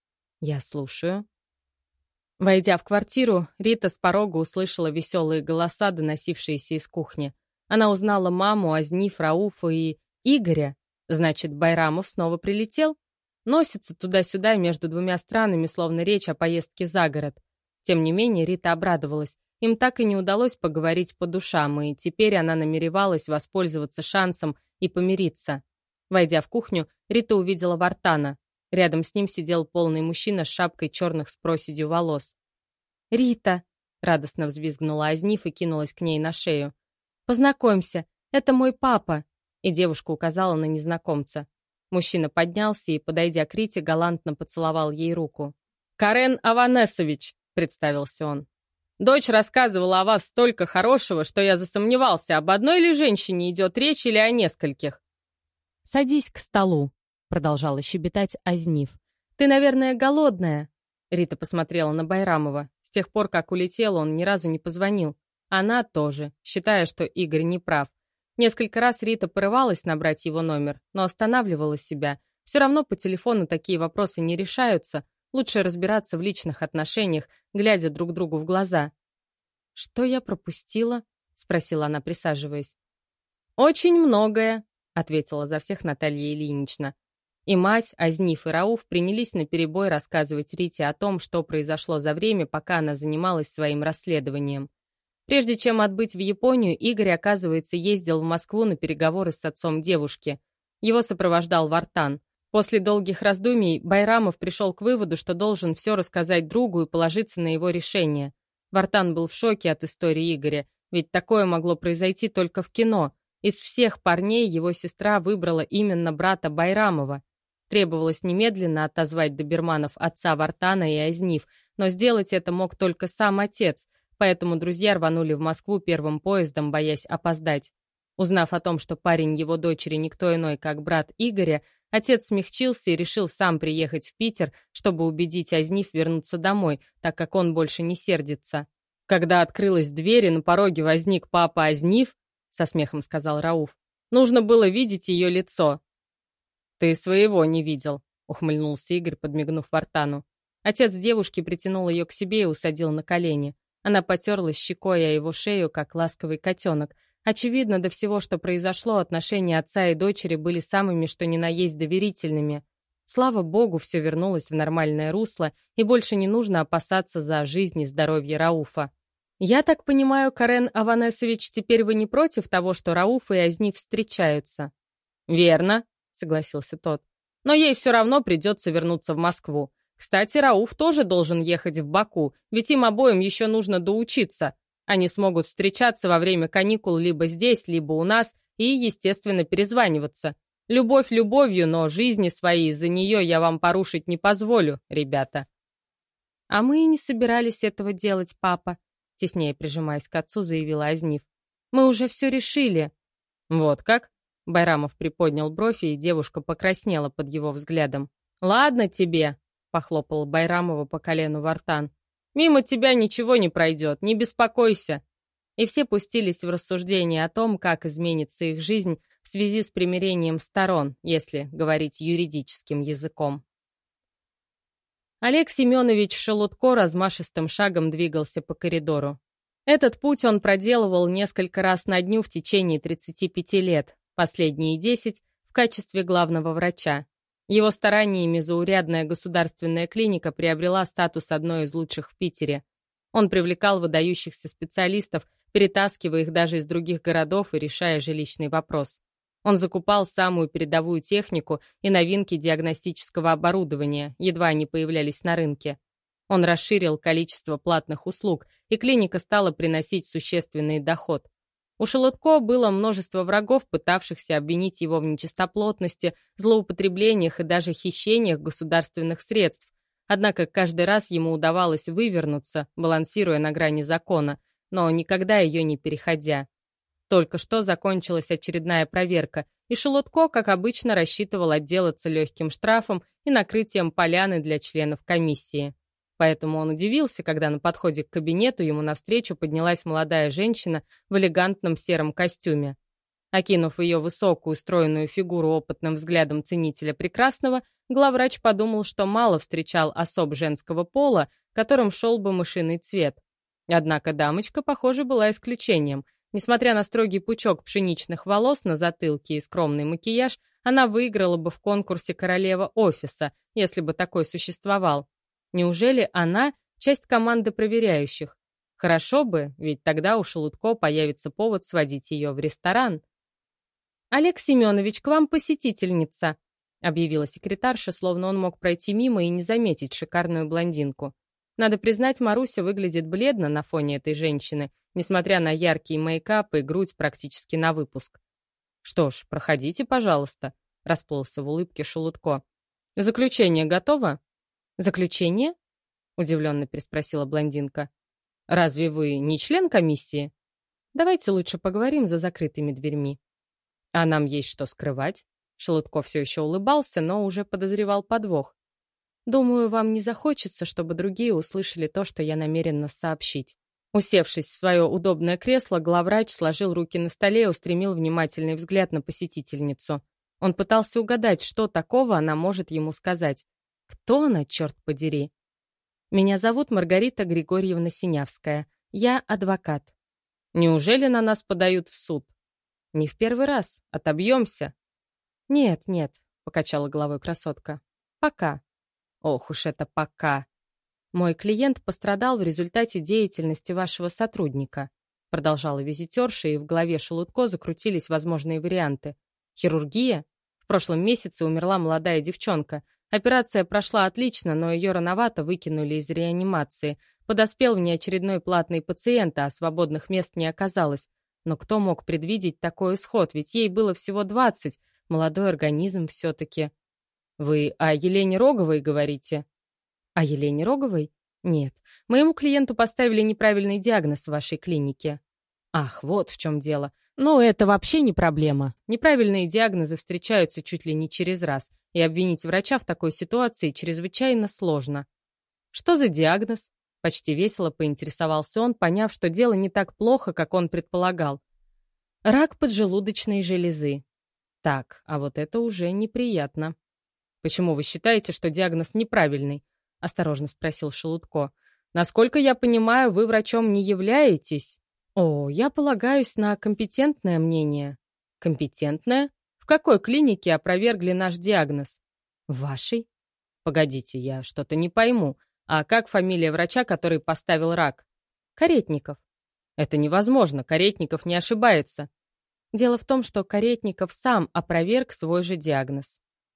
«Я слушаю». Войдя в квартиру, Рита с порога услышала веселые голоса, доносившиеся из кухни. Она узнала маму, Азниф, Рауфа и Игоря. Значит, Байрамов снова прилетел? Носится туда-сюда между двумя странами, словно речь о поездке за город. Тем не менее, Рита обрадовалась. Им так и не удалось поговорить по душам, и теперь она намеревалась воспользоваться шансом и помириться. Войдя в кухню, Рита увидела Вартана. Рядом с ним сидел полный мужчина с шапкой черных с проседью волос. «Рита!» — радостно взвизгнула Азниф и кинулась к ней на шею. «Познакомься, это мой папа!» И девушка указала на незнакомца. Мужчина поднялся и, подойдя к Рите, галантно поцеловал ей руку. «Карен Аванесович!» — представился он. «Дочь рассказывала о вас столько хорошего, что я засомневался, об одной ли женщине идет речь или о нескольких». «Садись к столу», — продолжала щебетать Азниф. «Ты, наверное, голодная?» Рита посмотрела на Байрамова. С тех пор, как улетел, он ни разу не позвонил. Она тоже, считая, что Игорь не прав. Несколько раз Рита порывалась набрать его номер, но останавливала себя. Все равно по телефону такие вопросы не решаются. Лучше разбираться в личных отношениях, глядя друг другу в глаза. «Что я пропустила?» — спросила она, присаживаясь. «Очень многое», — ответила за всех Наталья Ильинична. И мать, Азниф и Рауф принялись наперебой рассказывать Рите о том, что произошло за время, пока она занималась своим расследованием. Прежде чем отбыть в Японию, Игорь, оказывается, ездил в Москву на переговоры с отцом девушки. Его сопровождал Вартан. После долгих раздумий Байрамов пришел к выводу, что должен все рассказать другу и положиться на его решение. Вартан был в шоке от истории Игоря, ведь такое могло произойти только в кино. Из всех парней его сестра выбрала именно брата Байрамова. Требовалось немедленно отозвать доберманов отца Вартана и Азниф, но сделать это мог только сам отец, поэтому друзья рванули в Москву первым поездом, боясь опоздать. Узнав о том, что парень его дочери никто иной, как брат Игоря, отец смягчился и решил сам приехать в Питер, чтобы убедить Азниф вернуться домой, так как он больше не сердится. Когда открылась дверь и на пороге возник папа Азниф, со смехом сказал Рауф, нужно было видеть ее лицо. «Ты своего не видел», — ухмыльнулся Игорь, подмигнув Вартану. Отец девушки притянул ее к себе и усадил на колени. Она потерлась щекой о его шею, как ласковый котенок. Очевидно, до всего, что произошло, отношения отца и дочери были самыми что ни на есть доверительными. Слава богу, все вернулось в нормальное русло, и больше не нужно опасаться за жизнь и здоровье Рауфа. «Я так понимаю, Карен Аванесович, теперь вы не против того, что Рауф и Азниф встречаются?» «Верно», — согласился тот. «Но ей все равно придется вернуться в Москву. Кстати, Рауф тоже должен ехать в Баку, ведь им обоим еще нужно доучиться. Они смогут встречаться во время каникул либо здесь, либо у нас и, естественно, перезваниваться. Любовь любовью, но жизни свои из-за нее я вам порушить не позволю, ребята». «А мы и не собирались этого делать, папа», — теснее прижимаясь к отцу, заявила Азниф. «Мы уже все решили». «Вот как?» — Байрамов приподнял брови, и девушка покраснела под его взглядом. «Ладно тебе», — похлопал Байрамова по колену Вартан. «Мимо тебя ничего не пройдет, не беспокойся». И все пустились в рассуждения о том, как изменится их жизнь в связи с примирением сторон, если говорить юридическим языком. Олег Семенович Шелудко размашистым шагом двигался по коридору. Этот путь он проделывал несколько раз на дню в течение тридцати пяти лет, последние десять в качестве главного врача. Его стараниями заурядная государственная клиника приобрела статус одной из лучших в Питере. Он привлекал выдающихся специалистов, перетаскивая их даже из других городов и решая жилищный вопрос. Он закупал самую передовую технику и новинки диагностического оборудования, едва они появлялись на рынке. Он расширил количество платных услуг, и клиника стала приносить существенный доход. У Шелудко было множество врагов, пытавшихся обвинить его в нечистоплотности, злоупотреблениях и даже хищениях государственных средств. Однако каждый раз ему удавалось вывернуться, балансируя на грани закона, но никогда ее не переходя. Только что закончилась очередная проверка, и Шелудко, как обычно, рассчитывал отделаться легким штрафом и накрытием поляны для членов комиссии. Поэтому он удивился, когда на подходе к кабинету ему навстречу поднялась молодая женщина в элегантном сером костюме. Окинув ее высокую, стройную фигуру опытным взглядом ценителя прекрасного, главврач подумал, что мало встречал особ женского пола, которым шел бы мышиный цвет. Однако дамочка, похоже, была исключением. Несмотря на строгий пучок пшеничных волос на затылке и скромный макияж, она выиграла бы в конкурсе «Королева офиса», если бы такой существовал. Неужели она — часть команды проверяющих? Хорошо бы, ведь тогда у Шелудко появится повод сводить ее в ресторан. «Олег Семенович, к вам посетительница», — объявила секретарша, словно он мог пройти мимо и не заметить шикарную блондинку. Надо признать, Маруся выглядит бледно на фоне этой женщины, несмотря на яркий мейкап и грудь практически на выпуск. «Что ж, проходите, пожалуйста», — расплылся в улыбке Шелудко. «Заключение готово?» «Заключение?» — удивленно переспросила блондинка. «Разве вы не член комиссии? Давайте лучше поговорим за закрытыми дверьми». «А нам есть что скрывать?» Шелудко все еще улыбался, но уже подозревал подвох. «Думаю, вам не захочется, чтобы другие услышали то, что я намерена сообщить». Усевшись в свое удобное кресло, главврач сложил руки на столе и устремил внимательный взгляд на посетительницу. Он пытался угадать, что такого она может ему сказать. Кто она, черт подери? «Меня зовут Маргарита Григорьевна Синявская. Я адвокат». «Неужели на нас подают в суд?» «Не в первый раз. Отобьемся». «Нет, нет», — покачала головой красотка. «Пока». «Ох уж это пока». «Мой клиент пострадал в результате деятельности вашего сотрудника», продолжала визитерша, и в голове Шелудко закрутились возможные варианты. «Хирургия? В прошлом месяце умерла молодая девчонка. Операция прошла отлично, но ее рановато выкинули из реанимации. Подоспел внеочередной платный пациент, а свободных мест не оказалось. Но кто мог предвидеть такой исход? Ведь ей было всего двадцать. Молодой организм все-таки». «Вы о Елене Роговой говорите?» «О Елене Роговой? Нет. Моему клиенту поставили неправильный диагноз в вашей клинике». «Ах, вот в чем дело. Ну, это вообще не проблема. Неправильные диагнозы встречаются чуть ли не через раз, и обвинить врача в такой ситуации чрезвычайно сложно». «Что за диагноз?» Почти весело поинтересовался он, поняв, что дело не так плохо, как он предполагал. «Рак поджелудочной железы». «Так, а вот это уже неприятно». «Почему вы считаете, что диагноз неправильный?» — осторожно спросил Шелудко. «Насколько я понимаю, вы врачом не являетесь?» «О, я полагаюсь на компетентное мнение». «Компетентное? В какой клинике опровергли наш диагноз?» «В вашей?» «Погодите, я что-то не пойму. А как фамилия врача, который поставил рак?» «Каретников». «Это невозможно. Каретников не ошибается». «Дело в том, что Каретников сам опроверг свой же диагноз».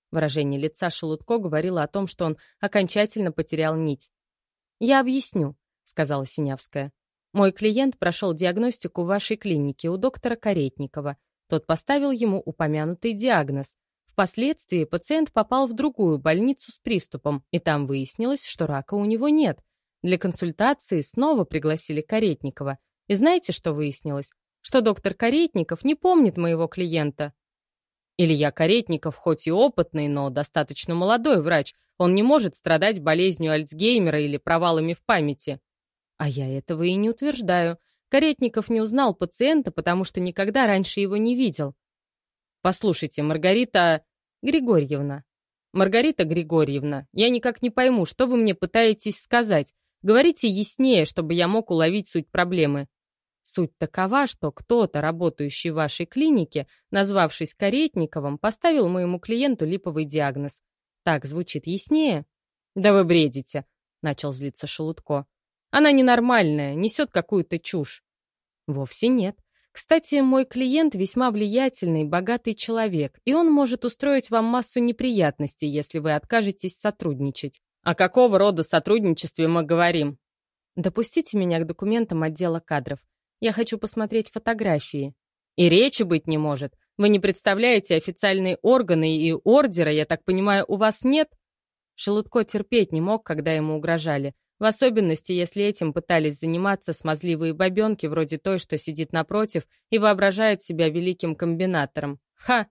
Выражение лица Шелудко говорило о том, что он окончательно потерял нить. «Я объясню», — сказала Синявская. «Мой клиент прошел диагностику в вашей клинике у доктора Каретникова. Тот поставил ему упомянутый диагноз. Впоследствии пациент попал в другую больницу с приступом, и там выяснилось, что рака у него нет. Для консультации снова пригласили Каретникова. И знаете, что выяснилось? Что доктор Каретников не помнит моего клиента». «Илья Каретников хоть и опытный, но достаточно молодой врач. Он не может страдать болезнью Альцгеймера или провалами в памяти». «А я этого и не утверждаю. Каретников не узнал пациента, потому что никогда раньше его не видел». «Послушайте, Маргарита Григорьевна. Маргарита Григорьевна, я никак не пойму, что вы мне пытаетесь сказать. Говорите яснее, чтобы я мог уловить суть проблемы». Суть такова, что кто-то, работающий в вашей клинике, назвавшись Каретниковым, поставил моему клиенту липовый диагноз. Так звучит яснее? «Да вы бредите», — начал злиться Шелудко. «Она ненормальная, несет какую-то чушь». «Вовсе нет. Кстати, мой клиент весьма влиятельный, богатый человек, и он может устроить вам массу неприятностей, если вы откажетесь сотрудничать». «О какого рода сотрудничестве мы говорим?» «Допустите меня к документам отдела кадров. Я хочу посмотреть фотографии». «И речи быть не может. Вы не представляете официальные органы и ордера, я так понимаю, у вас нет?» Шелудко терпеть не мог, когда ему угрожали. В особенности, если этим пытались заниматься смазливые бабенки, вроде той, что сидит напротив и воображает себя великим комбинатором. Ха!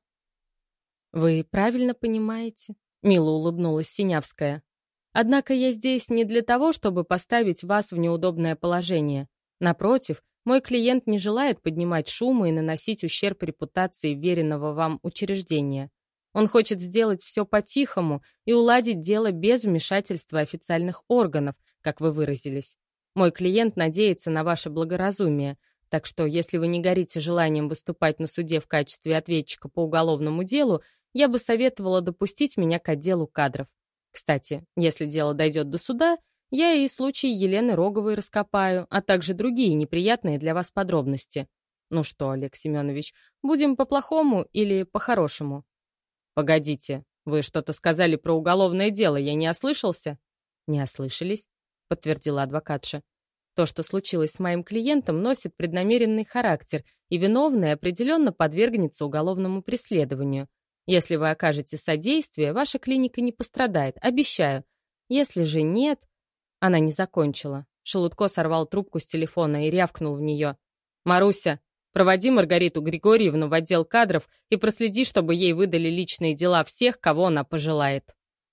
«Вы правильно понимаете?» — мило улыбнулась Синявская. «Однако я здесь не для того, чтобы поставить вас в неудобное положение. Напротив, мой клиент не желает поднимать шумы и наносить ущерб репутации веренного вам учреждения. Он хочет сделать все по-тихому и уладить дело без вмешательства официальных органов, как вы выразились. Мой клиент надеется на ваше благоразумие, так что если вы не горите желанием выступать на суде в качестве ответчика по уголовному делу, я бы советовала допустить меня к отделу кадров. Кстати, если дело дойдет до суда, я и случай Елены Роговой раскопаю, а также другие неприятные для вас подробности. Ну что, Олег Семенович, будем по-плохому или по-хорошему?» «Погодите, вы что-то сказали про уголовное дело, я не ослышался?» «Не ослышались», — подтвердила адвокатша. «То, что случилось с моим клиентом, носит преднамеренный характер, и виновный определенно подвергнется уголовному преследованию. Если вы окажете содействие, ваша клиника не пострадает, обещаю. Если же нет...» Она не закончила. Шелудко сорвал трубку с телефона и рявкнул в нее. «Маруся, проводи Маргариту Григорьевну в отдел кадров и проследи, чтобы ей выдали личные дела всех, кого она пожелает».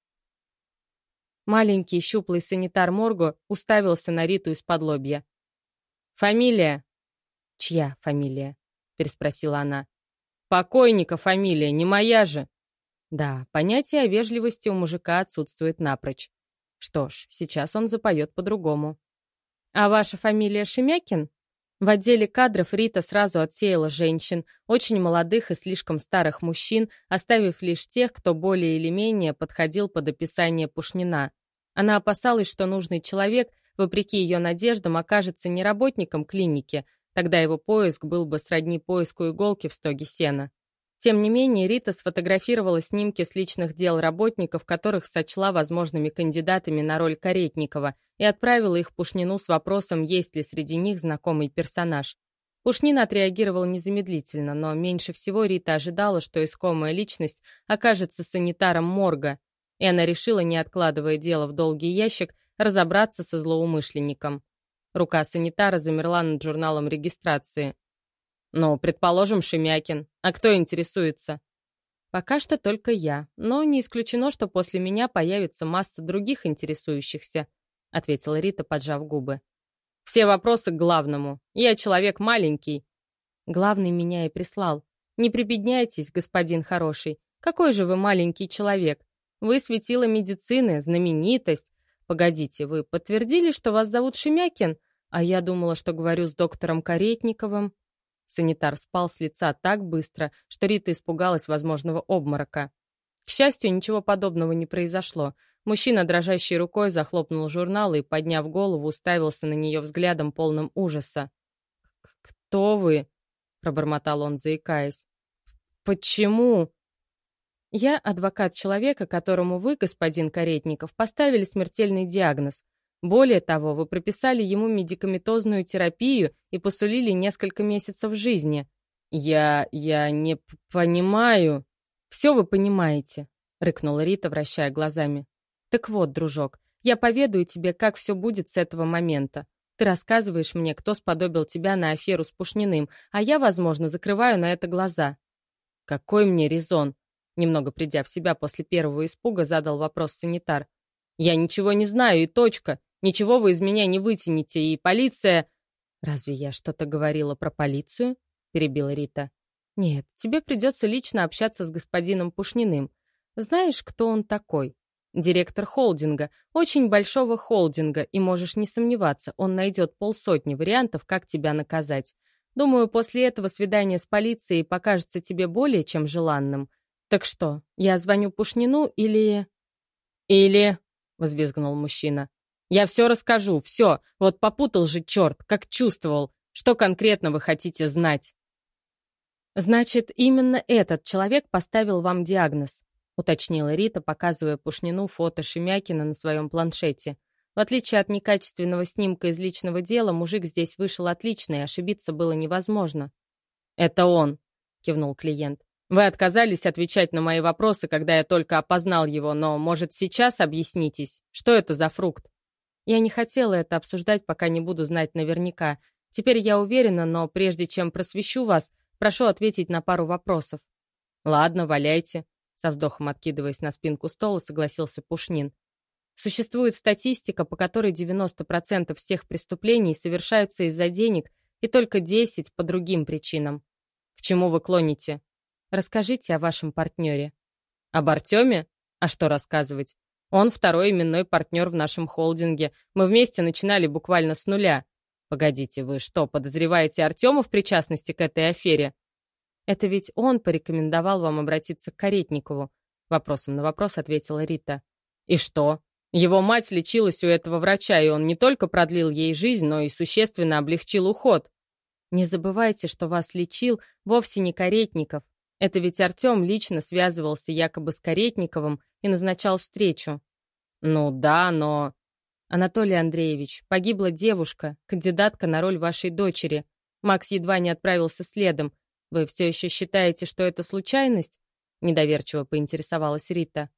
Маленький щуплый санитар морга уставился на Риту из-под лобья. «Фамилия?» «Чья фамилия?» — переспросила она. «Покойника фамилия, не моя же». Да, понятие о вежливости у мужика отсутствует напрочь. Что ж, сейчас он запоет по-другому. «А ваша фамилия Шемякин?» В отделе кадров Рита сразу отсеяла женщин, очень молодых и слишком старых мужчин, оставив лишь тех, кто более или менее подходил под описание Пушнина. Она опасалась, что нужный человек, вопреки ее надеждам, окажется не работником клиники, тогда его поиск был бы сродни поиску иголки в стоге сена. Тем не менее, Рита сфотографировала снимки с личных дел работников, которых сочла возможными кандидатами на роль Каретникова, и отправила их Пушнину с вопросом, есть ли среди них знакомый персонаж. Пушнин отреагировал незамедлительно, но меньше всего Рита ожидала, что искомая личность окажется санитаром морга, и она решила, не откладывая дело в долгий ящик, разобраться со злоумышленником. Рука санитара замерла над журналом регистрации. «Ну, предположим, Шемякин. А кто интересуется?» «Пока что только я, но не исключено, что после меня появится масса других интересующихся», — ответила Рита, поджав губы. «Все вопросы к главному. Я человек маленький». «Главный меня и прислал. Не прибедняйтесь, господин хороший. Какой же вы маленький человек? Вы светило медицины, знаменитость. Погодите, вы подтвердили, что вас зовут Шемякин? А я думала, что говорю с доктором Каретниковым». Санитар спал с лица так быстро, что Рита испугалась возможного обморока. К счастью, ничего подобного не произошло. Мужчина, дрожащей рукой, захлопнул журнал и, подняв голову, уставился на нее взглядом, полным ужаса. «Кто вы?» — пробормотал он, заикаясь. «Почему?» Я адвокат человека, которому вы, господин Каретников, поставили смертельный диагноз. Более того, вы прописали ему медикаментозную терапию и посулили несколько месяцев жизни. Я... я не понимаю. Все вы понимаете, рыкнула Рита, вращая глазами. Так вот, дружок, я поведаю тебе, как все будет с этого момента. Ты рассказываешь мне, кто сподобил тебя на аферу с Пушниным, а я, возможно, закрываю на это глаза. Какой мне резон? Немного придя в себя после первого испуга, задал вопрос санитар. Я ничего не знаю, и точка. Ничего вы из меня не вытянете, и полиция... Разве я что-то говорила про полицию? Перебила Рита. Нет, тебе придется лично общаться с господином Пушниным. Знаешь, кто он такой? Директор холдинга, очень большого холдинга, и можешь не сомневаться, он найдет полсотни вариантов, как тебя наказать. Думаю, после этого свидание с полицией покажется тебе более чем желанным. Так что, я звоню Пушнину или... Или... — взвизгнул мужчина. «Я все расскажу, все. Вот попутал же черт, как чувствовал. Что конкретно вы хотите знать?» «Значит, именно этот человек поставил вам диагноз», — уточнила Рита, показывая Пушнину фото Шемякина на своем планшете. В отличие от некачественного снимка из личного дела, мужик здесь вышел отличный, ошибиться было невозможно. «Это он», — кивнул клиент. «Вы отказались отвечать на мои вопросы, когда я только опознал его, но, может, сейчас объяснитесь, что это за фрукт?» Я не хотела это обсуждать, пока не буду знать наверняка. Теперь я уверена, но прежде чем просвещу вас, прошу ответить на пару вопросов. «Ладно, валяйте», — со вздохом откидываясь на спинку стула, согласился Пушнин. Существует статистика, по которой девяносто процентов всех преступлений совершаются из-за денег и только десять процентов по другим причинам. К чему вы клоните? Расскажите о вашем партнере. Об Артеме? А что рассказывать? Он второй именной партнер в нашем холдинге. Мы вместе начинали буквально с нуля. Погодите, вы что, подозреваете Артема в причастности к этой афере? Это ведь он порекомендовал вам обратиться к Каретникову. Вопросом на вопрос ответила Рита. И что? Его мать лечилась у этого врача, и он не только продлил ей жизнь, но и существенно облегчил уход. Не забывайте, что вас лечил вовсе не Каретников. Это ведь Артем лично связывался якобы с Каретниковым и назначал встречу. Ну да, но... Анатолий Андреевич, погибла девушка, кандидатка на роль вашей дочери. Макс едва не отправился следом. Вы все еще считаете, что это случайность? Недоверчиво поинтересовалась Рита.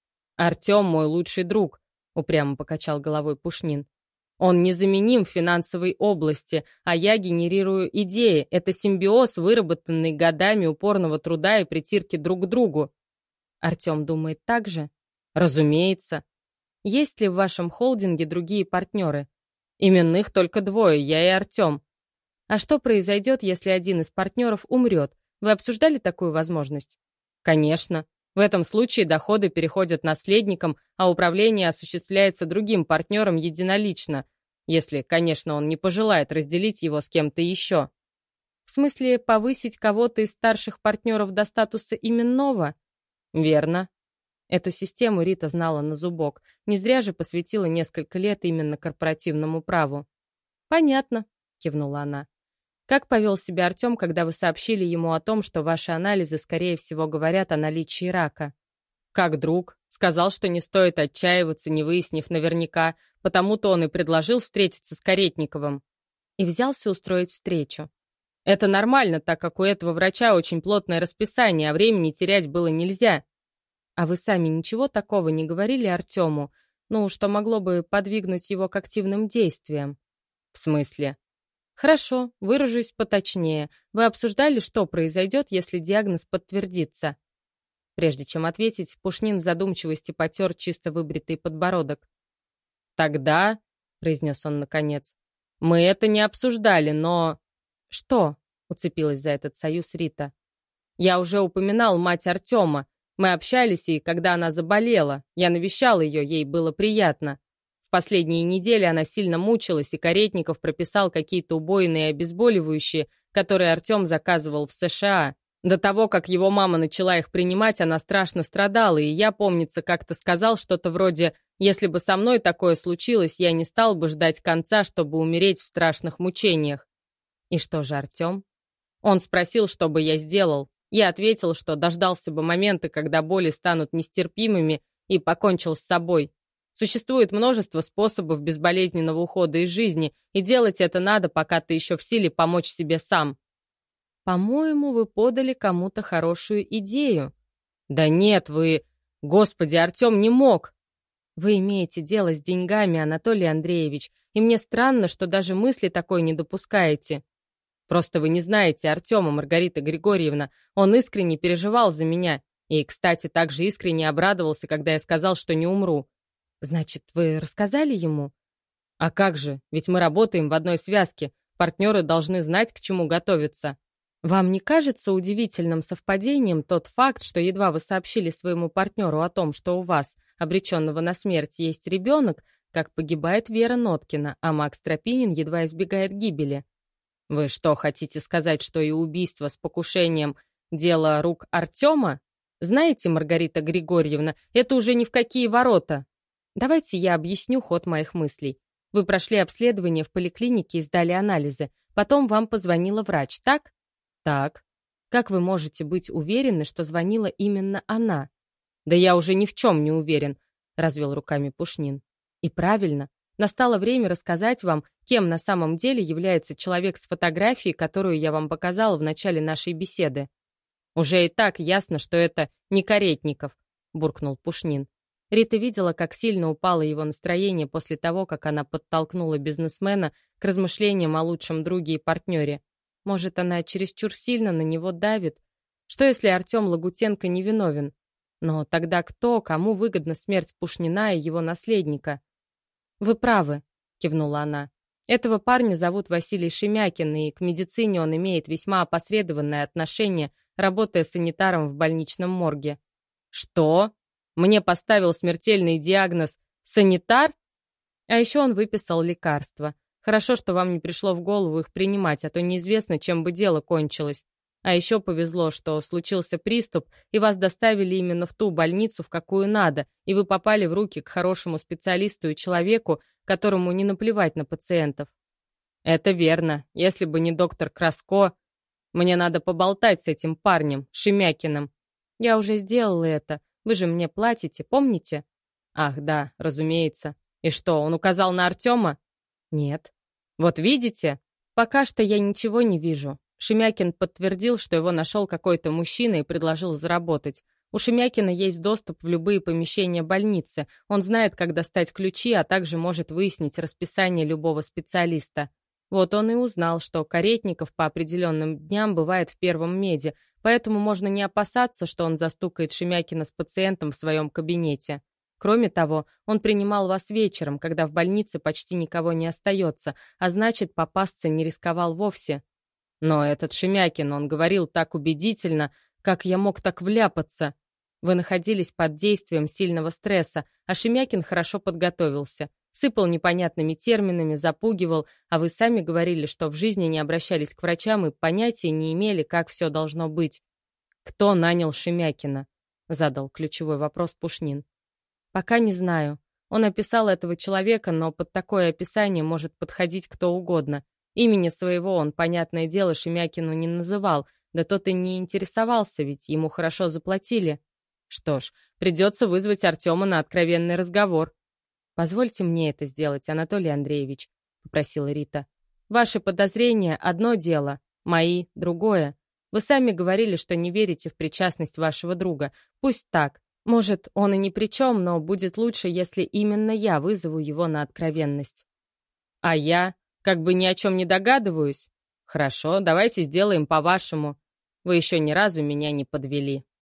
Артем мой лучший друг, упрямо покачал головой Пушнин. Он незаменим в финансовой области, а я генерирую идеи. Это симбиоз, выработанный годами упорного труда и притирки друг к другу. Артем думает так же? Разумеется. Есть ли в вашем холдинге другие партнеры? Именных только двое, я и Артем. А что произойдет, если один из партнеров умрет? Вы обсуждали такую возможность? Конечно. В этом случае доходы переходят наследникам, а управление осуществляется другим партнером единолично, если, конечно, он не пожелает разделить его с кем-то еще. В смысле, повысить кого-то из старших партнеров до статуса именного? Верно. Эту систему Рита знала на зубок. Не зря же посвятила несколько лет именно корпоративному праву. «Понятно», — кивнула она. «Как повел себя Артем, когда вы сообщили ему о том, что ваши анализы, скорее всего, говорят о наличии рака?» «Как друг. Сказал, что не стоит отчаиваться, не выяснив наверняка, потому-то он и предложил встретиться с Каретниковым. И взялся устроить встречу. Это нормально, так как у этого врача очень плотное расписание, а времени терять было нельзя. А вы сами ничего такого не говорили Артему, ну, что могло бы подвигнуть его к активным действиям?» «В смысле?» «Хорошо, выражусь поточнее. Вы обсуждали, что произойдет, если диагноз подтвердится?» Прежде чем ответить, Пушнин в задумчивости потер чисто выбритый подбородок. «Тогда», — произнес он наконец, — «мы это не обсуждали, но...» «Что?» — уцепилась за этот союз Рита. «Я уже упоминал мать Артема. Мы общались, и когда она заболела, я навещал ее, ей было приятно. В последние недели она сильно мучилась, и Каретников прописал какие-то убойные обезболивающие, которые Артем заказывал в США. До того, как его мама начала их принимать, она страшно страдала, и я, помнится, как-то сказал что-то вроде «Если бы со мной такое случилось, я не стал бы ждать конца, чтобы умереть в страшных мучениях». И что же Артем? Он спросил, что бы я сделал. Я ответил, что дождался бы момента, когда боли станут нестерпимыми, и покончил с собой. Существует множество способов безболезненного ухода из жизни, и делать это надо, пока ты еще в силе помочь себе сам. По-моему, вы подали кому-то хорошую идею. Да нет, вы... Господи, Артем не мог. Вы имеете дело с деньгами, Анатолий Андреевич, и мне странно, что даже мысли такой не допускаете. Просто вы не знаете Артема, Маргарита Григорьевна. Он искренне переживал за меня. И, кстати, также искренне обрадовался, когда я сказал, что не умру. Значит, вы рассказали ему? А как же, ведь мы работаем в одной связке. Партнеры должны знать, к чему готовиться. Вам не кажется удивительным совпадением тот факт, что едва вы сообщили своему партнеру о том, что у вас, обреченного на смерть, есть ребенок, как погибает Вера Ноткина, а Макс Тропинин едва избегает гибели? Вы что, хотите сказать, что и убийство с покушением — дело рук Артема? Знаете, Маргарита Григорьевна, это уже ни в какие ворота. Давайте я объясню ход моих мыслей. Вы прошли обследование в поликлинике и сдали анализы. Потом вам позвонила врач, так? Так. Как вы можете быть уверены, что звонила именно она? Да я уже ни в чем не уверен, развел руками Пушнин. И правильно. Настало время рассказать вам, кем на самом деле является человек с фотографией, которую я вам показала в начале нашей беседы. Уже и так ясно, что это не Каретников, буркнул Пушнин. Рита видела, как сильно упало его настроение после того, как она подтолкнула бизнесмена к размышлениям о лучшем друге и партнере. Может, она чересчур сильно на него давит? Что, если Артем Лагутенко невиновен? Но тогда кто, кому выгодна смерть Пушнина и его наследника? «Вы правы», — кивнула она. «Этого парня зовут Василий Шемякин, и к медицине он имеет весьма опосредованное отношение, работая санитаром в больничном морге». «Что? Мне поставил смертельный диагноз «санитар»?» А еще он выписал лекарства. Хорошо, что вам не пришло в голову их принимать, а то неизвестно, чем бы дело кончилось. А еще повезло, что случился приступ, и вас доставили именно в ту больницу, в какую надо, и вы попали в руки к хорошему специалисту и человеку, которому не наплевать на пациентов. Это верно. Если бы не доктор Краско, мне надо поболтать с этим парнем, Шемякиным. Я уже сделала это. Вы же мне платите, помните? Ах, да, разумеется. И что, он указал на Артема? Нет. Вот видите? Пока что я ничего не вижу. Шемякин подтвердил, что его нашел какой-то мужчина и предложил заработать. У Шемякина есть доступ в любые помещения больницы. Он знает, как достать ключи, а также может выяснить расписание любого специалиста. Вот он и узнал, что Каретников по определенным дням бывает в первом меде, поэтому можно не опасаться, что он застукает Шемякина с пациентом в своем кабинете. Кроме того, он принимал вас вечером, когда в больнице почти никого не остается, а значит, попасться не рисковал вовсе. Но этот Шемякин, он говорил так убедительно, как я мог так вляпаться. Вы находились под действием сильного стресса, а Шемякин хорошо подготовился. Сыпал непонятными терминами, запугивал, а вы сами говорили, что в жизни не обращались к врачам и понятия не имели, как все должно быть. «Кто нанял Шемякина?» — задал ключевой вопрос Пушнин. «Пока не знаю. Он описал этого человека, но под такое описание может подходить кто угодно. Имени своего он, понятное дело, Шемякину не называл, да тот и не интересовался, ведь ему хорошо заплатили. Что ж, придется вызвать Артема на откровенный разговор». «Позвольте мне это сделать, Анатолий Андреевич», — попросила Рита. «Ваши подозрения — одно дело, мои — другое. Вы сами говорили, что не верите в причастность вашего друга. Пусть так. Может, он и ни при чем, но будет лучше, если именно я вызову его на откровенность». «А я? Как бы ни о чем не догадываюсь? Хорошо, давайте сделаем по-вашему. Вы еще ни разу меня не подвели».